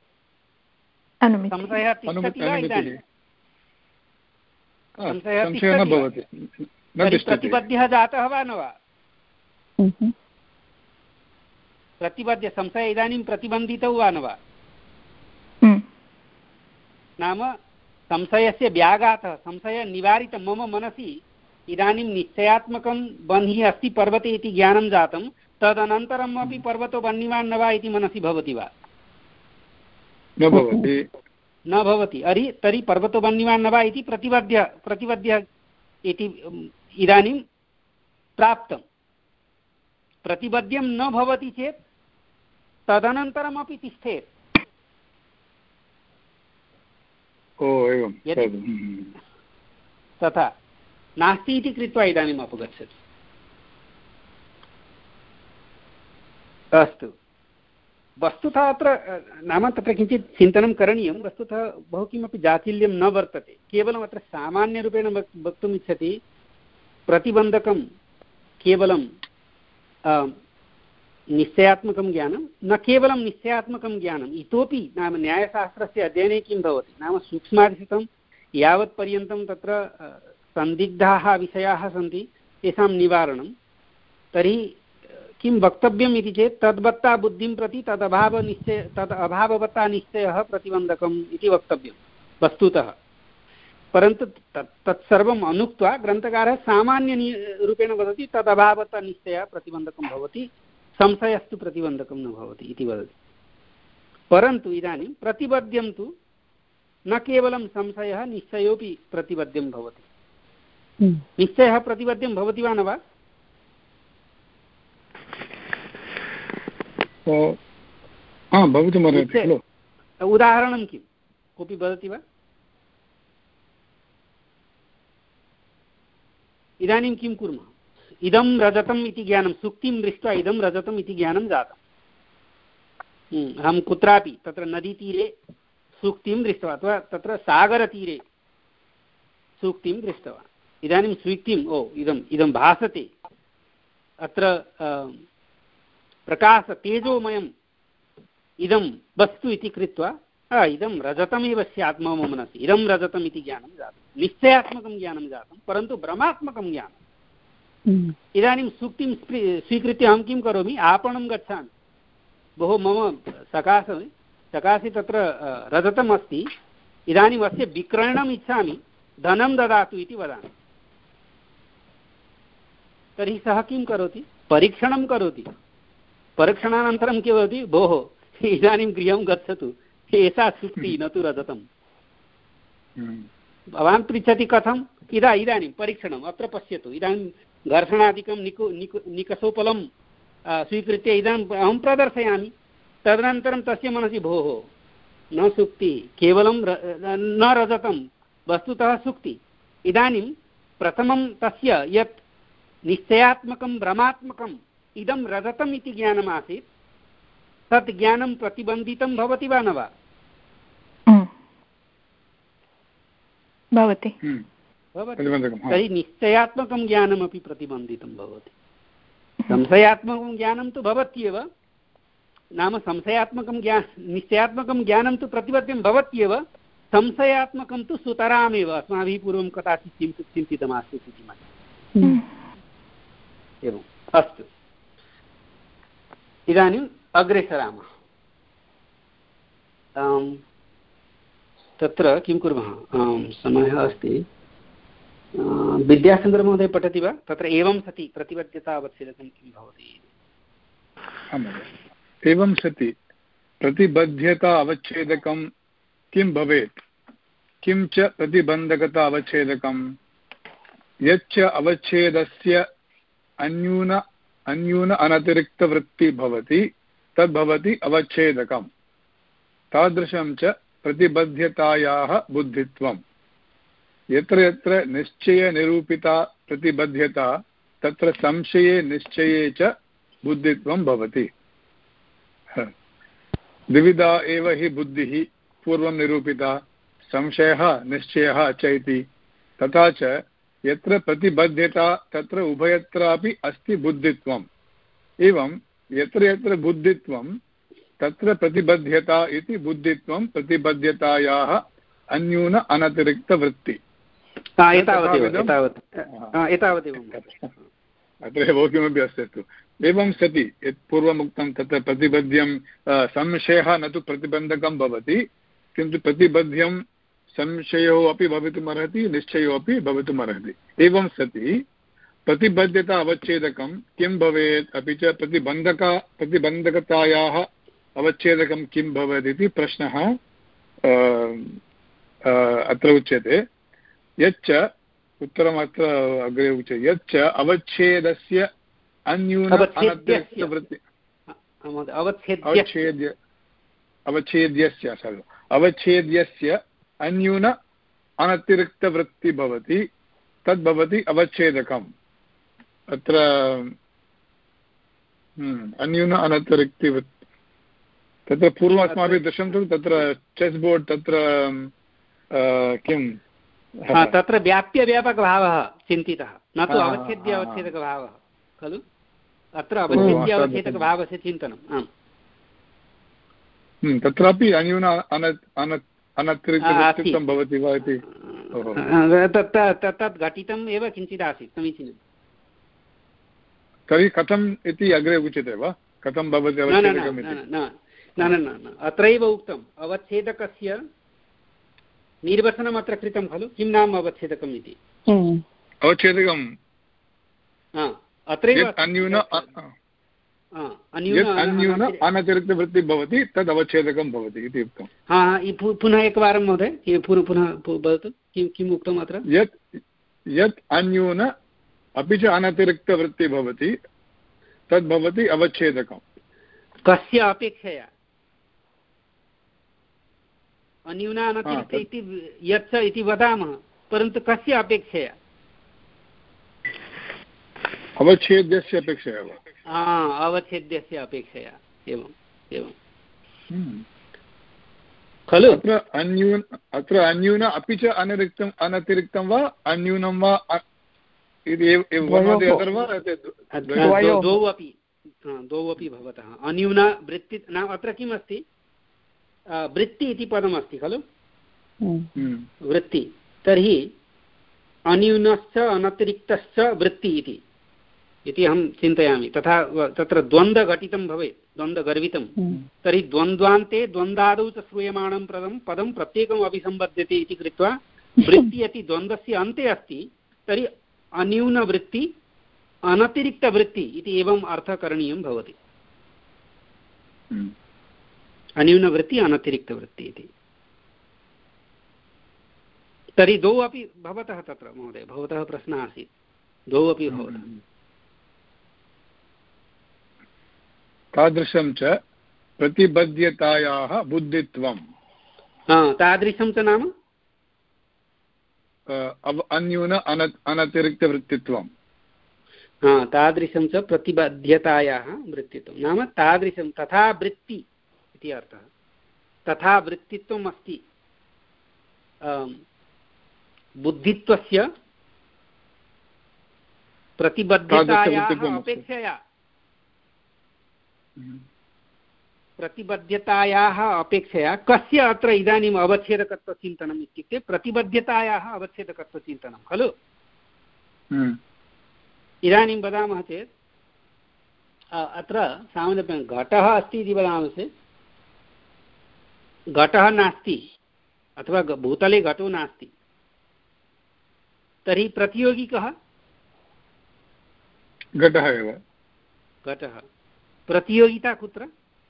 संशयः तिष्ठति वा? इदानीं संशयः तिष्ठति, प्रतिबद्धः जातः वा न वा? प्रतिबद्ध संशय इदानीं प्रतिबन्धितौ वा न वा? नाम संशयस्य व्याघातः संशयनिवारितं मम मनसि इदानीं निश्चयात्मकं बह्निः अस्ति पर्वते इति ज्ञानं जातं तदनन्तरम् अपि पर्वतो वह्निवान् न वा इति मनसि भवति वा? न भवति न भवति। अरे तर्हि पर्वतो वह्निवान् न वा इति प्रतिपद्य प्रतिपद्य इति इदानीं प्राप्तं। प्रतिपद्यं न भवति चेत् तदनन्तरमपि तिष्ठेत्। ओ एवं तथा नास्ति इति कृत्वा इदानीम् अपगच्छति। अस्तु, वस्तुतः अत्र नाम तत्र किञ्चित् चिन्तनं करणीयं। वस्तुतः बहु किमपि जाचिल्यं न वर्तते, केवलम् अत्र सामान्यरूपेण वक्तुम् इच्छति प्रतिबन्धकं केवलं निश्चयात्मकं ज्ञानं, न केवलं निश्चयात्मकं ज्ञानम्, इतोपि नाम न्यायशास्त्रस्य अध्ययने किं भवति नाम सूक्ष्माधिकं यावत्पर्यन्तं तत्र सन्दिग्धाः विषयाः सन्ति तेषां निवारणं। तर्हि किं वक्तव्यम् इति चेत् तद्वत्ता बुद्धिं प्रति तदभावनिश्चय तद् अभाववत्ता निश्चयः प्रतिबन्धकम् इति वक्तव्यं वस्तुतः। परन्तु तत् तत्सर्वम् अनुक्त्वा ग्रन्थकारः सामान्यरूपेण वदति तदभावत्ता निश्चयः प्रतिबन्धकं भवति, संशयस्तु प्रतिबन्धकं न भवति इति वदति। परन्तु इदानीं प्रतिबद्ध्यं तु न केवलं संशयः निश्चयोऽपि प्रतिबद्ध्यं भवति। निश्चयः प्रतिबद्ध्यं भवति वा न वा? उदाहरणं किं कोऽपि वदति वा? इदानीं किं कुर्मः? इदं रजतम् इति ज्ञानं सुक्तिं दृष्ट्वा इदं रजतम् इति ज्ञानं जातम्। अहं कुत्रापि तत्र नदीतीरे सूक्तिं दृष्ट्वा अथवा तत्र सागरतीरे सूक्तिं दृष्टवान्। इदानीं सूक्तिम् ओ इदम् इदं भासते अत्र प्रकाश तेजोमयम् इदं वस्तु इति कृत्वा इदं रजतमेव स्यात् मम मनसि, इदं रजतम् इति ज्ञानं जातं, निश्चयात्मकं ज्ञानं जातं, परन्तु भ्रमात्मकं ज्ञानम्। इदानीं सूक्तिं स्वीकृत्य अहं किं करोमि? आपणं गच्छामि, भोः मम सकाशे सकाशे तत्र रजतम् अस्ति, इदानीम् अस्य विक्रयणम् इच्छामि, धनं ददातु इति वदामि। तर्हि सः किं करोति? परीक्षणं करोति। परीक्षणानन्तरं किं भवति? भोः इदानीं गृहं गच्छतु, एषा सूक्तिः न तु रजतम्। भवान् पृच्छति कथम्? इदा इदानीं परीक्षणम् अत्र पश्यतु, इदानीं घर्षणादिकं निको निको निकषोपलं स्वीकृत्य इदानीम् अहं प्रदर्शयामि। तदनन्तरं तस्य मनसि भोः न सूक्तिः, केवलं न रजतं, वस्तुतः सूक्तिः। इदानीं प्रथमं तस्य यत् निश्चयात्मकं भ्रमात्मकम् इदं रजतम् इति ज्ञानमासीत् तत् ज्ञानं प्रतिबन्धितं भवति वा न वा? भवति। तर्हि निश्चयात्मकं ज्ञानमपि प्रतिबन्धितं भवति। संशयात्मकं ज्ञानं तु भवत्येव, नाम संशयात्मकं ज्ञान निश्चयात्मकं ज्ञानं तु प्रतिबद्धं भवत्येव, संशयात्मकं तु सुतरामेव अस्माभिः पूर्वं कदाचित् चिन्तितमासीत् इति मन्ये। एवम् अस्तु, इदानीम् अग्रे सरामः। तत्र किं कुर्मः? समयः अस्ति। विद्यासागरमहोदय पठति वा? तत्र एवं सति प्रतिबद्धता अवच्छेदकं किं भवति? एवं सति प्रतिबद्धता अवच्छेदकं किं भवेत्? किं च प्रतिबन्धकता अवच्छेदकं? यच्च अवच्छेदस्य अन्यून अन्यून अनतिरिक्तवृत्ति भवति तद्भवति अवच्छेदकम्। तादृशं च प्रतिबद्धतायाः बुद्धित्वम्। यत्र यत्र निश्चयनिरूपिता प्रतिबद्धता तत्र संशये निश्चये च बुद्धित्वं भवति। द्विविधा एव हि बुद्धिः पूर्वं निरूपिता, संशयः निश्चयः च इति। तथा च यत्र प्रतिबद्धता तत्र उभयत्रापि अस्ति बुद्धित्वम्। एवं यत्र यत्र बुद्धित्वं तत्र प्रतिबद्धता इति बुद्धित्वं प्रतिबद्धतायाः अन्यून अनतिरिक्तवृत्ति। अत्र बहु किमपि अस्ति। एवं सति यत् पूर्वमुक्तं तत्र प्रतिबद्ध्यं संशयः न तु प्रतिबन्धकं भवति, किन्तु प्रतिबद्ध्यं संशयो अपि भवितुमर्हति निश्चयो अपि भवितुमर्हति। एवं सति प्रतिबद्धता अवच्छेदकं किं भवेत् अपि च प्रतिबन्धक प्रतिबन्धकतायाः अवच्छेदकं किं भवेत् इति प्रश्नः अत्र उच्यते। यच्च उत्तरम् अत्र अग्रे उच्यते यच्च अवच्छेदस्य अन्यून अनतिरिक्तवृत्ति अवच्छेद्य अवच्छेद्यस्य अवच्छेद्यस्य अन्यून अनतिरिक्तवृत्ति भवति तद्भवति अवच्छेदकम्। अत्र अन्यून अनतिरिक्तवृत्ति तत्र पूर्वम् अस्माभिः दृष्टं खलु तत्र चेस् बोर्ड् तत्र किं तत्र व्याप्यव्यापकभावः चिन्तितः न तु अवच्छेद्य अवच्छेदकभावः खलु। अत्र अवच्छेद्य अवच्छेदकभावस्य चिन्तनम् आम् तत्रापि अन्यून अनतिरिक्तं भवति वा इति तत् घटितम् एव किञ्चित् आसीत् समीचीनं। तर्हि कथम् इति अग्रे उच्यते वा कथं भवति अवच्छेदकम् इति? न न न अत्रैव उक्तम् अवच्छेदकस्य निर्वचनम् अत्र कृतं खलु। किं नाम अवच्छेदकम् इति? अवच्छेदकं अत्रैव अन्यून अन्यून अनतिरिक्तवृत्तिः भवति तद् अवच्छेदकं भवति इति उक्तं। हा पुनः एकवारं महोदय पुनः पुनः वदतु किं किम् उक्तम् अत्र? यत् यत् अन्यून अपि च अनतिरिक्तवृत्तिः भवति तद् भवति अवच्छेदकं। कस्य अपेक्षया? अन्यून अनतिरिक्त इति यच्च इति वदामः परन्तु कस्य अपेक्षया? अवच्छेद्यस्य अपेक्षया वा? अवच्छेद्यस्य अपेक्षया एवम् एवं खलु। अत्र अन्यून अत्र अन्यून अपि च अनतिरिक्तम् अनतिरिक्तं वा अन्यूनं वा द्वौ अपि द्वौ अपि भवतः अन्यून वृत्ति नाम अत्र किम् अस्ति वृत्ति इति पदमस्ति खलु वृत्ति। तर्हि अन्यूनश्च अनतिरिक्तश्च वृत्ति इति इति अहं चिन्तयामि। तथा तत्र द्वन्द्वघटितं भवेत् द्वन्द्वगर्वितं तर्हि द्वन्द्वान्ते द्वन्द्वादौ च श्रूयमाणं पदं पदं प्रत्येकम् अभिसम्बध्यते इति कृत्वा वृत्ति अपि द्वन्द्वस्य अन्ते अस्ति। तर्हि अन्यूनवृत्ति अनतिरिक्तवृत्ति इति एवम् अर्थः करणीयं भवति। अन्यूनवृत्ति अनतिरिक्तवृत्ति इति। तर्हि द्वौ अपि भवतः तत्र महोदय भवतः प्रश्नः आसीत् द्वौ अपि भवतः। तादृशं च प्रतिबद्धतायाः बुद्धित्वं। तादृशं च नाम अन्यून अनतिरिक्तवृत्तित्वं। तादृशं च प्रतिबद्धतायाः वृत्तित्वं नाम तादृशं तथा वृत्ति इति अर्थः। तथा वृत्तित्वम् अस्ति बुद्धित्वस्य प्रतिबद्धतायाः अपेक्षया प्रतिबद्धतायाः अपेक्षया कस्य अत्र इदानीम् अवच्छेदकत्वचिन्तनम् इत्युक्ते प्रतिबद्धतायाः अवच्छेदकत्वचिन्तनं खलु। इदानीं वदामः चेत् अत्र सामान्यतया घटः अस्ति इति वदामः चेत् घटः नास्ति अथवा भूतले घटो नास्ति तर्हि प्रतियोगी कः? घटः एव। घटः। प्रतियोगिता कुत्र?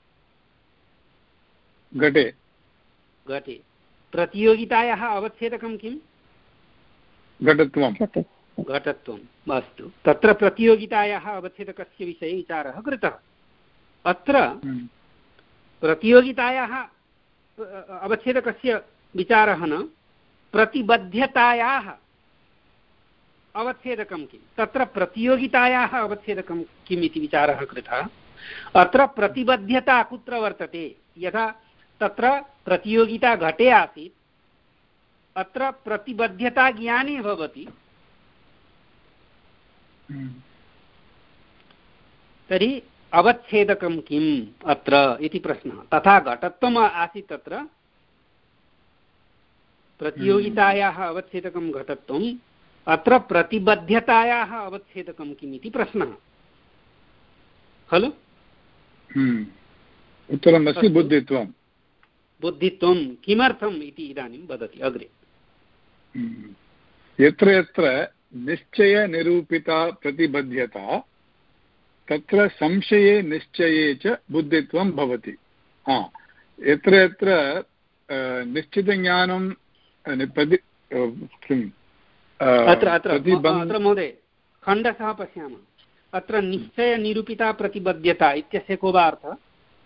घटे। घटे। प्रतियोगितायाः अवच्छेदकं किम्? घटत्वं। घटत्वम्। अस्तु तत्र प्रतियोगितायाः अवच्छेदकस्य विषये विचारः कृतः। अत्र प्रतियोगितायाः अवच्छेदकस्य विचारः न प्रतिबद्धतायाः अवच्छेदकं किं? तत्र प्रतियोगितायाः अवच्छेदकं किम् इति विचारः कृतः। अत्र प्रतिबद्धता कुत्र वर्तते? यथा तत्र प्रतियोगिता घटे आसीत् अत्र प्रतिबद्धता ज्ञाने भवति तर्हि अवच्छेदकं किम् अत्र इति प्रश्नः। तथा घटत्वम् आसीत् तत्र प्रतियोगितायाः अवच्छेदकं घटत्वम् अत्र प्रतिबद्धतायाः अवच्छेदकं किम् इति प्रश्नः खलु। उत्तरम् अस्ति बुद्धित्वं। बुद्धित्वं किमर्थम् इति इदानीं वदति अग्रे। यत्र यत्र निश्चयनिरूपिता प्रतिबध्यता तत्र संशये निश्चये च बुद्धित्वं भवति। हा, यत्र यत्र निश्चितज्ञानं प्रति किम् अत्र अत्र महोदय खण्डशः पश्यामः। अत्र निश्चयनिरूपिता प्रतिबद्धता इत्यस्य को वा अर्थः?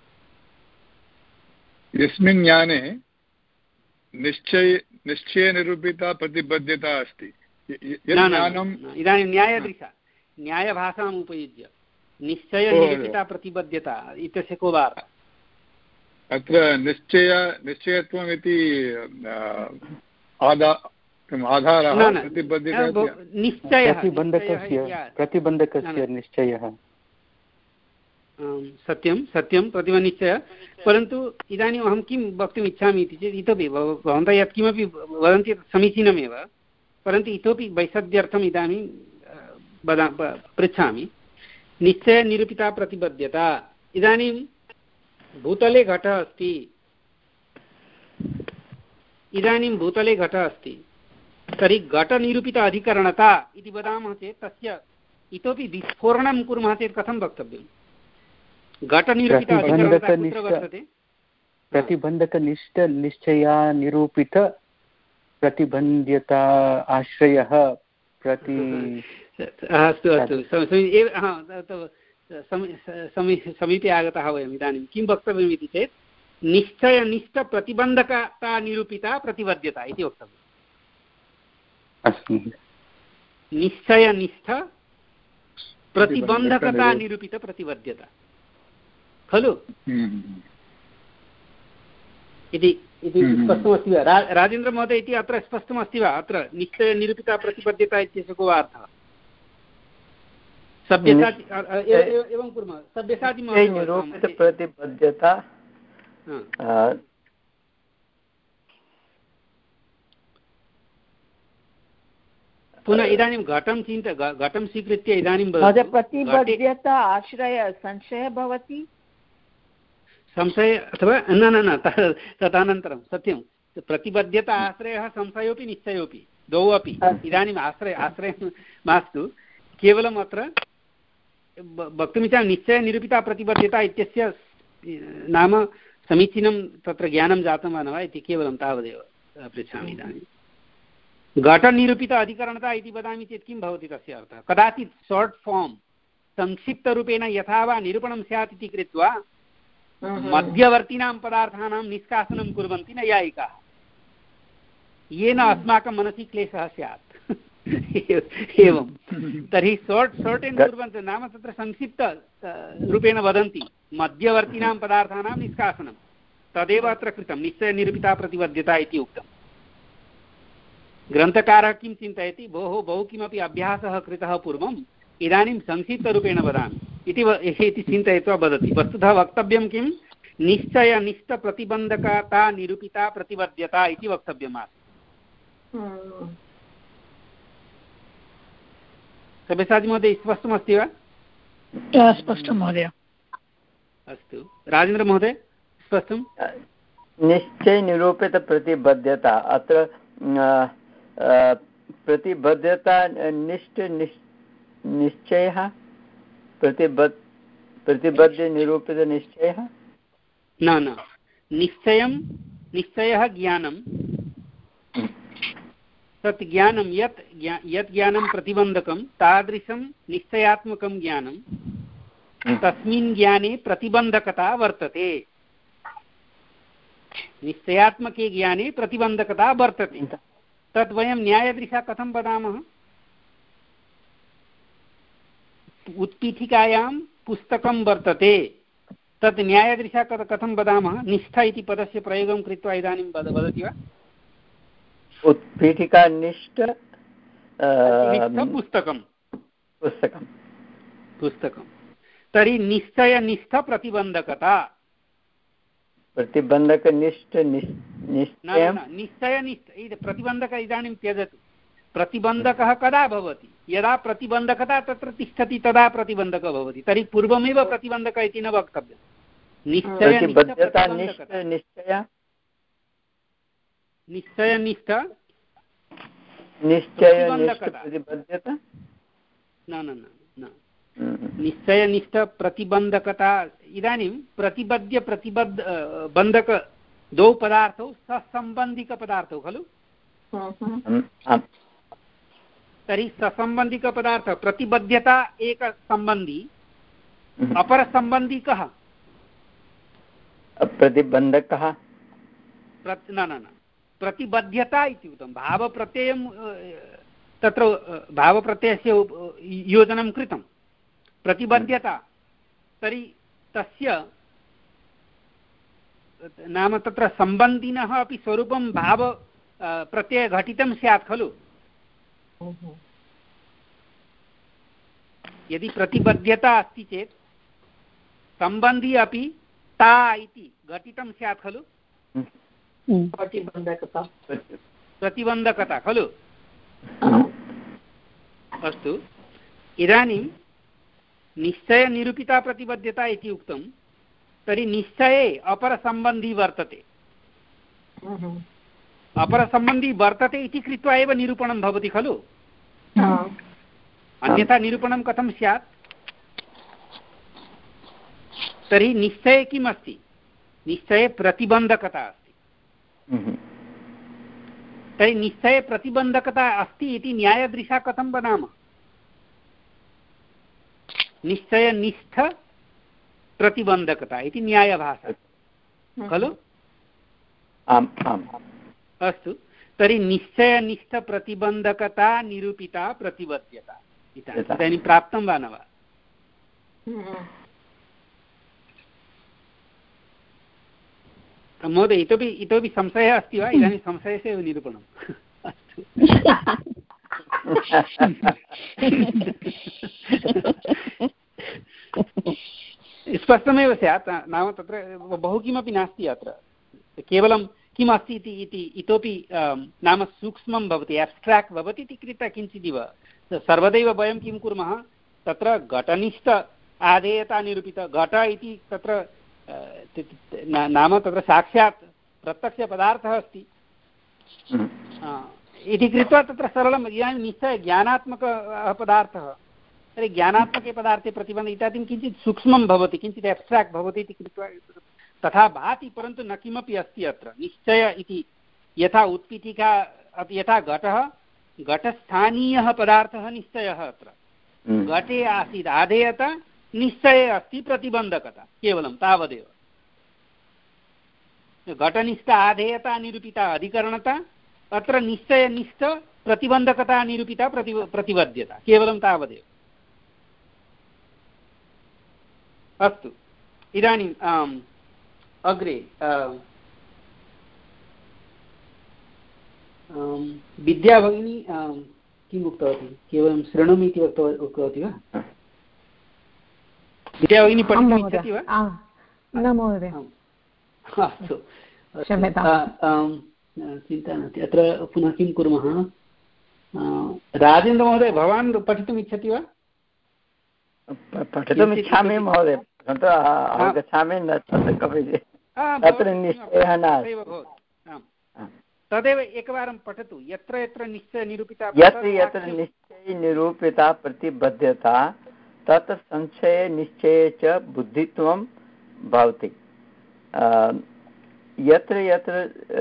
यस्मिन् ज्ञाने निश्चय निश्चयनिरूपिता प्रतिबद्धता अस्ति। इदानीं न्यायदृशा न्यायभाषाम् उपयुज्य निश्चयनिरूपिता प्रतिबद्धता इत्यस्य को वा अर्थः? अत्र निश्चय निश्चयत्वम् इति आधा आधारः प्रतिबन्धकस्य निश्चयः। सत्यं सत्यं प्रतिबन्धनिश्चयः। परन्तु इदानीम् अहं किं वक्तुम् इच्छामि इति चेत् इतोपि भवन्तः यत्किमपि वदन्ति तत् समीचीनमेव, परन्तु इतोपि वैसद्यर्थम् इदानीं वदा पृच्छामि। निश्चयनिरूपिता प्रतिबद्धता। इदानीं भूतले घटः अस्ति, इदानीं भूतले घटः अस्ति, तर्हि घटनिरूपित अधिकरणता इति वदामः चेत् तस्य इतोपि विस्फोरणं कुर्मः चेत् कथं वक्तव्यं? घटनिरूपित अधिकरणता कुत्र वर्तते? प्रतिबन्धकनिष्ठ निश्चयानिरूपित प्रतिबन्ध्यता आश्रयः प्रति। अस्तु अस्तु समीपे आगतः वयम्। इदानीं किं वक्तव्यम् इति चेत् निश्चयनिष्ठप्रतिबन्धकता निरूपिता प्रतिबद्धता इति वक्तव्यम्। निश्चयनिष्ठ प्रतिबन्धकता निरूपित प्रतिबद्धता खलु इति स्पष्टमस्ति वा? राजेन्द्रमहोदय इति अत्र स्पष्टमस्ति वा? अत्र निश्चयनिरूपिता प्रतिबद्धता इत्यस्य को अर्थः? सभ्यसाचि एवं कुर्मः। सभ्यसाचि प्रतिबद्धता पुनः इदानीं घटं चिन्त घटं स्वीकृत्य इदानीं प्रतिबद्धता आश्रय संशयः भवति। संशय अथवा न न न तदनन्तरं सत्यं प्रतिबद्धता आश्रयः संशयोपि निश्चयोपि द्वौ अपि। इदानीम् आश्रय आश्रयं मास्तु, केवलम् अत्र वक्तुमिच्छामि निश्चयनिरूपिता प्रतिबद्धता इत्यस्य नाम समीचीनं तत्र ज्ञानं जातं वा न वा इति केवलं तावदेव पृच्छामि। इदानीं घटनिरूपित अधिकरणता इति वदामि चेत् किं भवति तस्य अर्थः? कदाचित् शार्ट् फार्म् संक्षिप्तरूपेण यथा वा निरूपणं स्यात् इति कृत्वा मध्यवर्तिनां पदार्थानां निष्कासनं कुर्वन्ति नैयायिकाः, येन अस्माकं मनसि क्लेशः स्यात्। एवं तर्हि शार्ट् शार्ट् एण्ड् कुर्वन्ति नाम तत्र संक्षिप्त रूपेण वदन्ति मध्यवर्तिनां पदार्थानां निष्कासनं, तदेव अत्र कृतं निश्चयनिरूपिता प्रतिबद्धता इति उक्तम्। ग्रन्थकारः किं चिन्तयति? भोः बहु किमपि अभ्यासः कृतः पूर्वम्, इदानीं संक्षिप्तरूपेण वदामि इति इति चिन्तयित्वा वदति। वस्तुतः वक्तव्यं किं? निश्चयनिष्ठप्रतिबन्धकता निरूपिता प्रतिबद्धता इति वक्तव्यमासीत्। सब्यसाचि महोदय स्पष्टमस्ति वा? स्पष्टं महोदय। अस्तु, राजेन्द्र महोदय स्पष्टं? निश्चयनिरूपितप्रतिबद्धता अत्र प्रतिबद्धता निष्ठ निश्चयः प्रतिबद्ध प्रतिबद्धनिरूपितनिश्चयः न न निश्चयं निश्चयः ज्ञानं तत् ज्ञानं यत् यत् ज्ञानं प्रतिबन्धकं तादृशं निश्चयात्मकं ज्ञानं तस्मिन् ज्ञाने प्रतिबन्धकता वर्तते। निश्चयात्मके ज्ञाने प्रतिबन्धकता वर्तते। तद् वयं न्यायदृशा कथं वदामः? उत्पीठिकायां पुस्तकं वर्तते, तत् न्यायदृशा कथं वदामः? निष्ठ इति पदस्य प्रयोगं कृत्वा इदानीं वदति वा? उत्पीठिका निष्ठ पुस्तकं पुस्तकं पुस्तकं तर्हि निश्चयनिष्ठ प्रतिबन्धकता प्रतिबन्धकनिष्ठ निश्चयनिष्ठ प्रतिबन्धक इदानीं त्यजतु। प्रतिबन्धकः कदा भवति? यदा प्रतिबन्धकता तत्र तिष्ठति तदा प्रतिबन्धकः भवति। तर्हि पूर्वमेव प्रतिबन्धकः इति न वक्तव्यं। निश्चय निश्चयनिष्ठ निश्चयनिष्ठप्रतिबद्धता न न न निश्चयनिष्ठप्रतिबन्धकता इदानीं प्रतिबद्ध प्रतिबद्ध बन्धक द्वौ पदार्थौ ससम्बन्धिकपदार्थौ खलु तर्हि ससम्बन्धिकपदार्थ प्रतिबद्धता एकसम्बन्धी अपरसम्बन्धी कः प्रतिबन्धकः न न न प्रतिबद्धता इति उक्तं भावप्रत्ययं तत्र भावप्रत्ययस्य योजनं कृतं प्रतिबद्धता तर्हि तस्य नाम तत्र सम्बन्धिनः अपि स्वरूपं भाव प्रत्ययघटितं स्यात् खलु यदि प्रतिबद्धता अस्ति चेत् सम्बन्धी अपि ता इति घटितं स्यात् खलु प्रतिबन्धकता प्रतिबन्धकता खलु अस्तु इदानीं निश्चयनिरूपिता प्रतिबद्धता इति उक्तं तर्हि निश्चये अपरसम्बन्धी वर्तते अपरसम्बन्धी वर्तते इति कृत्वा एव निरूपणं भवति खलु अन्यथा निरूपणं कथं स्यात् तर्हि निश्चये किम् अस्ति निश्चये प्रतिबन्धकता अस्ति तर्हि निश्चये प्रतिबन्धकता अस्ति इति न्यायदृशा कथं वदामः निश्चयनिष्ठ प्रतिबन्धकता इति न्यायभाषा खलु आम् आम् अस्तु तर्हि निश्चयनिष्ठप्रतिबन्धकता निरूपिता प्रतिबद्धता इदानीं प्राप्तं वा न वा महोदय इतोपि इतोपि संशयः अस्ति वा इदानीं संशयस्य एव निरूपणम् अस्तु स्पष्टमेव स्यात् नाम तत्र बहु किमपि नास्ति अत्र केवलं किम् अस्ति इति इति इतोपि नाम सूक्ष्मं भवति एब्स्ट्राक्ट् भवति इति कृत्वा किञ्चिदिव सर्वदैव वयं किं कुर्मः तत्र घटनिष्ठ आधेयता निरूपित घट इति तत्र नाम तत्र साक्षात् प्रत्यक्षपदार्थः अस्ति इति कृत्वा तत्र सरलम् इदानीं निश्चय ज्ञानात्मकः पदार्थः तर्हि ज्ञानात्मके पदार्थे प्रतिबन्ध इत्यादिं किञ्चित् सूक्ष्मं भवति किञ्चित् एब्स्ट्राक्ट् भवति इति कृत्वा तथा भाति परन्तु न किमपि अस्ति अत्र निश्चय इति यथा उत्पीठिका यथा घटः घटस्थानीयः पदार्थः निश्चयः अत्र घटे आसीत् आधेयता निश्चये अस्ति प्रतिबन्धकता केवलं तावदेव घटनिष्ठ आधेयता निरूपिता अधिकरणता अत्र निश्चयनिष्ठ प्रतिबन्धकता निरूपिता प्रति प्रतिबद्धता केवलं तावदेव अस्तु इदानीं अग्रे विद्या भगिनी किम् उक्तवती केवलं शृणोमि इति उक्तवती वा विद्या भगिनी पठितुम् इच्छति वा न महोदय अस्तु चिन्ता नास्ति अत्र पुनः किं कुर्मः राजेन्द्रमहोदय भवान् पठितुम् इच्छति वा पठितुम् इच्छामि महोदय गच्छामि न तत्र निश्चयः नास्ति तदेव एकवारं पठतु यत्र यत्र निश्चयनिरूपिता यत्र यत्र निश्चयनिरूपिता प्रतिबद्धता तत्र संशये निश्चये च बुद्धित्वं भवति यत्र यत्र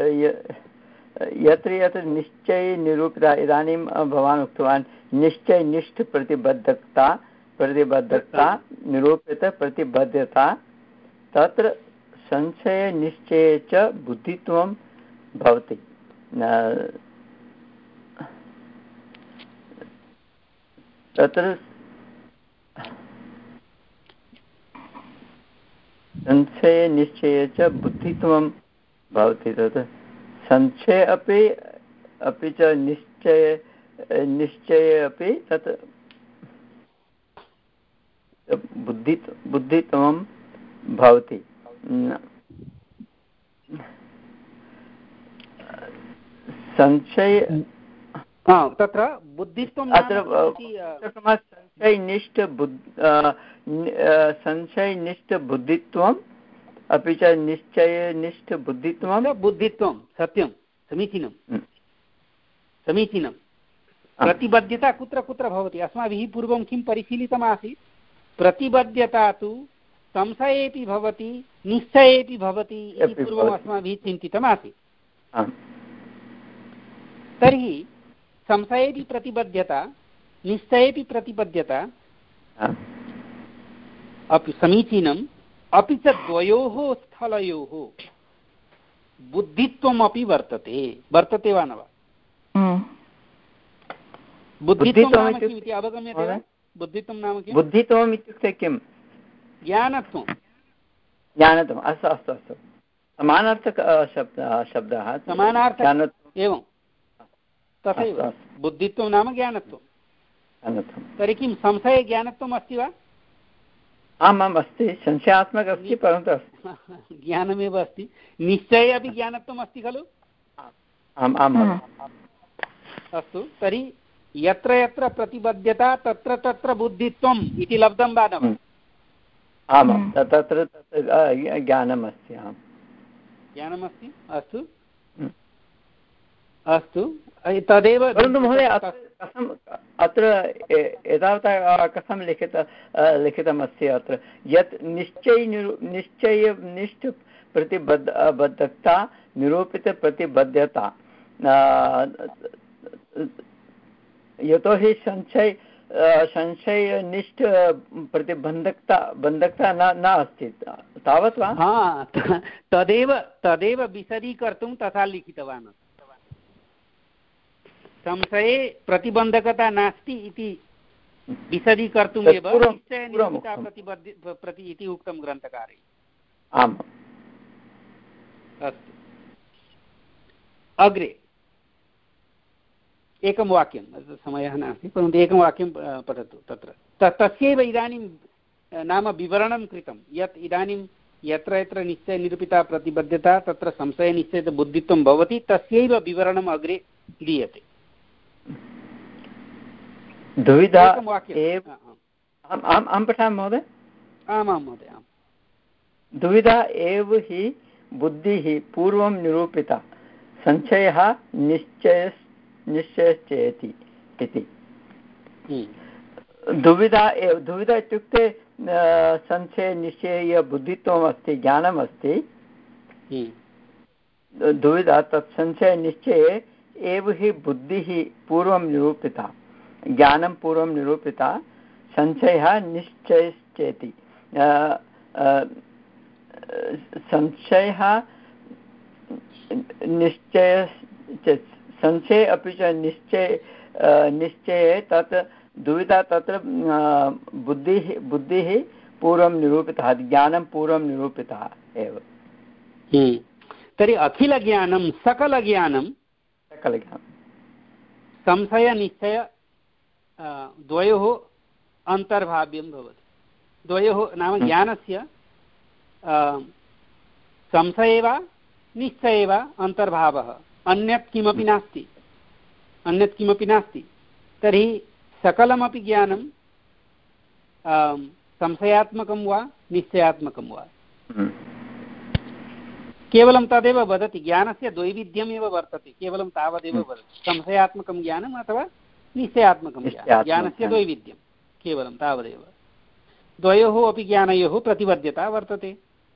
यत्र यत्र निश्चयनिरूपिता इदानीं भवान् उक्तवान् निश्चयनिष्ठ प्रतिबद्धता प्रतिबद्धता निरूपित प्रतिबद्धता तत्र संशये निश्चये च बुद्धित्वं भवति तत्र संशये निश्चये च बुद्धित्वं भवति तत् संशये अपि अपि च निश्चये निश्चये अपि तत् बुद्धि बुद्धित्वं भवति संशय तत्र बुद्धित्वम् अत्र संशयनिष्ठ संशयनिष्ठ बुद्धित्वम् अपि च निश्चयनिष्ठ बुद्धित्वं बुद्धित्वं सत्यं समीचीनं समीचीनं प्रतिबद्धता कुत्र कुत्र भवति अस्माभिः पूर्वं किं परिशीलितमासीत् प्रतिबद्धता तु संशयेपि भवति निश्चयेपि भवति इति पूर्वम् अस्माभिः चिन्तितमासीत् तर्हि संशयेपि प्रतिबद्धता निश्चयेपि प्रतिबद्धता अपि समीचीनम् अपि च द्वयोः स्थलयोः बुद्धित्वमपि वर्तते वर्तते वा न वा बुद्धित्वं नाम किम् इति अवगम्यते वा बुद्धित्वं नाम किम् बुद्धित्वम् इत्युक्ते किम् ज्ञानत्वं ज्ञानत्वम् अस्तु अस्तु अस्तु समानार्थक शब्दः शब्दः समानार्थक एवं तथैव बुद्धित्वं नाम ज्ञानत्वं तर्हि किं संशये ज्ञानत्वम् अस्ति वा आम् आम् अस्ति संशयात्मकः अस्ति परन्तु ज्ञानमेव अस्ति निश्चये अपि ज्ञानत्वम् अस्ति खलु आम् आम् अस्तु तर्हि यत्र यत्र प्रतिबद्धता तत्र तत्र बुद्धित्वम् इति लब्धं वा न वा आमां तत्र ज्ञानमस्ति आम् ज्ञानमस्ति अस्तु अस्तु तदेव परन्तु महोदय कथम् अत्र एतावता कथं लिखित लिखितमस्ति अत्र यत् निश्चय निश्चय निष्ठ प्रतिबद्ध बद्धता निरूपितप्रतिबद्धता यतोहि संशय संशयनिष्ठ प्रतिबन्धकता बन्धकता न न अस्ति तावत् वा हा तदेव तदेव विशदीकर्तुं तथा लिखितवान् संशये प्रतिबन्धकता नास्ति इति विशदीकर्तुमेव निश्चयनिरूपिता प्रतिबद्धि प्रति इति उक्तं ग्रन्थकारैः आम् अस्तु अग्रे एकं वाक्यं समयः नास्ति परन्तु एकं वाक्यं पठतु तत्र तस्यैव इदानीं नाम विवरणं कृतं यत् इदानीं यत्र यत्र निश्चयनिरूपिता प्रतिबद्धता तत्र संशयनिश्चयबुद्धित्वं भवति तस्यैव विवरणम् अग्रे दीयते द्विधा अहं पठामि महोदय आमां महोदय आम् द्विधा एव हि बुद्धिः पूर्वं निरूपिता संशयः निश्चय निश्चयश्चेति इति दुविधा एव दुविधा इत्युक्ते संशय निश्चय बुद्धित्वम् अस्ति ज्ञानम् अस्ति दुविधा तत् संशय निश्चये एव हि बुद्धिः पूर्वं निरूपिता ज्ञानं पूर्वं निरूपिता संशयः निश्चयश्चेति संशयः निश्चय संशये अपि च निश्चय निश्चये तत् दुविधा तत्र बुद्धिः बुद्धिः पूर्वं निरूपितः ज्ञानं पूर्वं निरूपितः एव तर्हि अखिलज्ञानं सकलज्ञानं सकलज्ञानं संशयनिश्चय द्वयोः अन्तर्भाव्यं भवति द्वयोः नाम ज्ञानस्य संशये वा निश्चये वा अन्तर्भावः अन्यत् किमपि नास्ति अन्यत् किमपि नास्ति तर्हि सकलमपि ज्ञानं संशयात्मकं वा निश्चयात्मकं वा केवलं तदेव वदति ज्ञानस्य द्वैविध्यमेव वर्तते केवलं तावदेव वदति संशयात्मकं ज्ञानम् अथवा निश्चयात्मकं ज्ञानं ज्ञानस्य द्वैविध्यं केवलं तावदेव द्वयोः अपि ज्ञानयोः प्रतिबद्धता वर्तते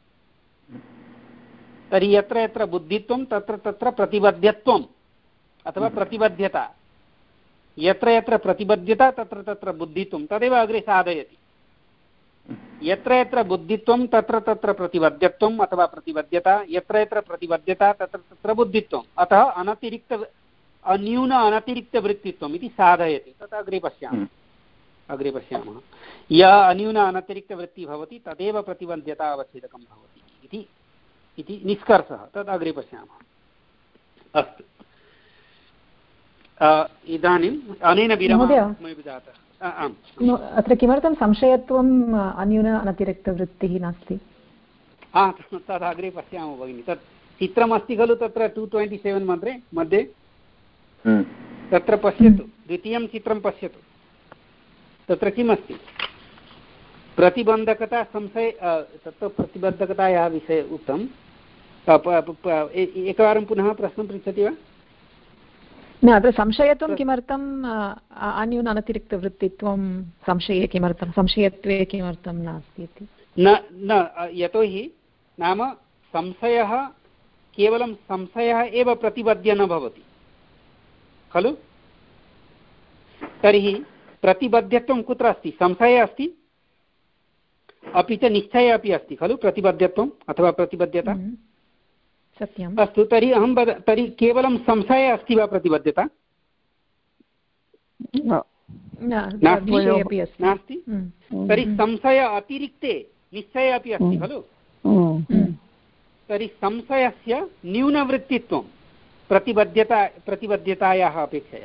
तर्हि यत्र यत्र बुद्धित्वं तत्र तत्र प्रतिबद्धत्वम् अथवा प्रतिबद्धता यत्र यत्र प्रतिबद्धता तत्र तत्र बुद्धित्वं तदेव अग्रे साधयति यत्र यत्र बुद्धित्वं तत्र तत्र प्रतिबद्धत्वम् अथवा प्रतिबद्धता यत्र यत्र प्रतिबद्धता तत्र तत्र बुद्धित्वम् अतः अनतिरिक्त अन्यून अनतिरिक्तवृत्तित्वम् इति साधयति तत् अग्रे पश्यामः अग्रे पश्यामः यः अन्यून अनतिरिक्तवृत्तिः भवति तदेव प्रतिबद्धता अवच्छेदकं भवति इति इति निष्कर्षः तद् अग्रे पश्यामः अस्तु इदानीम् अनेन विरामः जातः आम् अत्र किमर्थं संशयत्वम् अन्यून अनतिरिक्तवृत्तिः नास्ति हा तद् अग्रे पश्यामः भगिनि तत् चित्रमस्ति खलु तत्र टु ट्वेण्टि सेवेन् मध्ये मध्ये तत्र पश्यतु द्वितीयं चित्रं पश्यतु तत्र किम् अस्ति प्रतिबन्धकता संशय तत्र प्रतिबद्धकतायाः विषये उक्तं एकवारं पुनः प्रश्नं पृच्छति वा? न अत्र संशयत्वं किमर्थम् अन्यून अनतिरिक्तवृत्तित्वं संशये किमर्थं संशयत्वे किमर्थं नास्ति इति? न न यतोहि नाम संशयः केवलं संशयः एव प्रतिपद्य न भवति खलु। तर्हि प्रतिबद्धत्वं कुत्र अस्ति? संशये अस्ति, अपि च निश्चये अपि अस्ति खलु प्रतिबद्धत्वम् अथवा प्रतिबद्धता। सत्यम्। अस्तु, तर्हि अहं वद तर्हि केवलं संशये अस्ति वा प्रतिबद्धता? नास्ति। तर्हि संशय अतिरिक्ते निश्चये अपि अस्ति खलु। तर्हि संशयस्य न्यूनवृत्तित्वं प्रतिबद्धता प्रतिबद्धतायाः अपेक्षया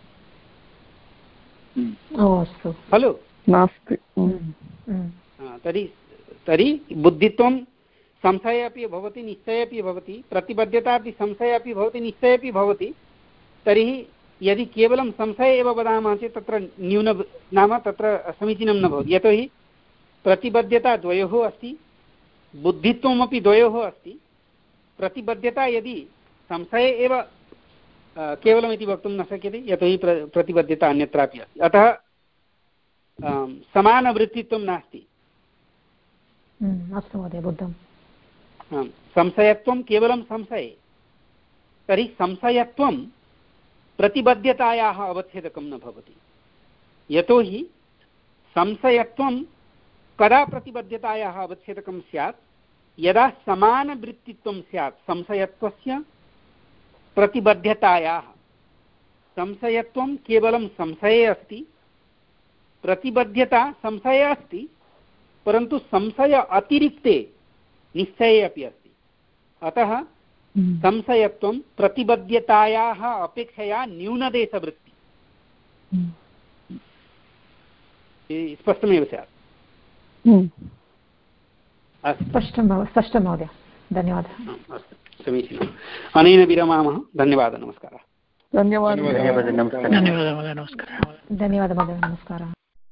खलु नास्ति। तर्हि तर्हि बुद्धित्वं संशये अपि भवति निश्चये अपि भवति, प्रतिबद्धता अपि संशये अपि भवति निश्चये अपि भवति। तर्हि यदि केवलं संशये एव वदामः चेत् तत्र न्यून नाम तत्र समीचीनं न भवति। यतोहि प्रतिबद्धता द्वयोः अस्ति, बुद्धित्वमपि द्वयोः अस्ति। प्रतिबद्धता यदि संशये एव केवलमिति वक्तुं न शक्यते, यतोहि प्र प्रतिबद्धता अन्यत्रापि अस्ति। अतः समानवृत्तित्वं नास्ति। अस्तु महोदय, बुद्धम्। संशयत्वं केवलं संशये, तर्हि संशयत्वं प्रतिबद्धतायाः अवच्छेदकं न भवति। यतोहि संशयत्वं कदा प्रतिबद्धतायाः अवच्छेदकं स्यात्? यदा समानवृत्तित्वं स्यात् संशयत्वस्य प्रतिबद्धतायाः। संशयत्वं केवलं संशये अस्ति, प्रतिबद्धता संशये अस्ति, परन्तु संशय अतिरिक्ते निश्चये अपि अस्ति। अतः संशयत्वं प्रतिबद्धतायाः अपेक्षया न्यूनदेशवृत्ति। स्पष्टमेव स्यात्। स्पष्टं स्पष्टं महोदय, धन्यवादः। अस्तु, समीचीनम्। अनेन विरमामः। धन्यवादः, नमस्कारः। धन्यवादः। धन्यवादः महोदय, नमस्कारः। धन्यवादः महोदय, नमस्कारः।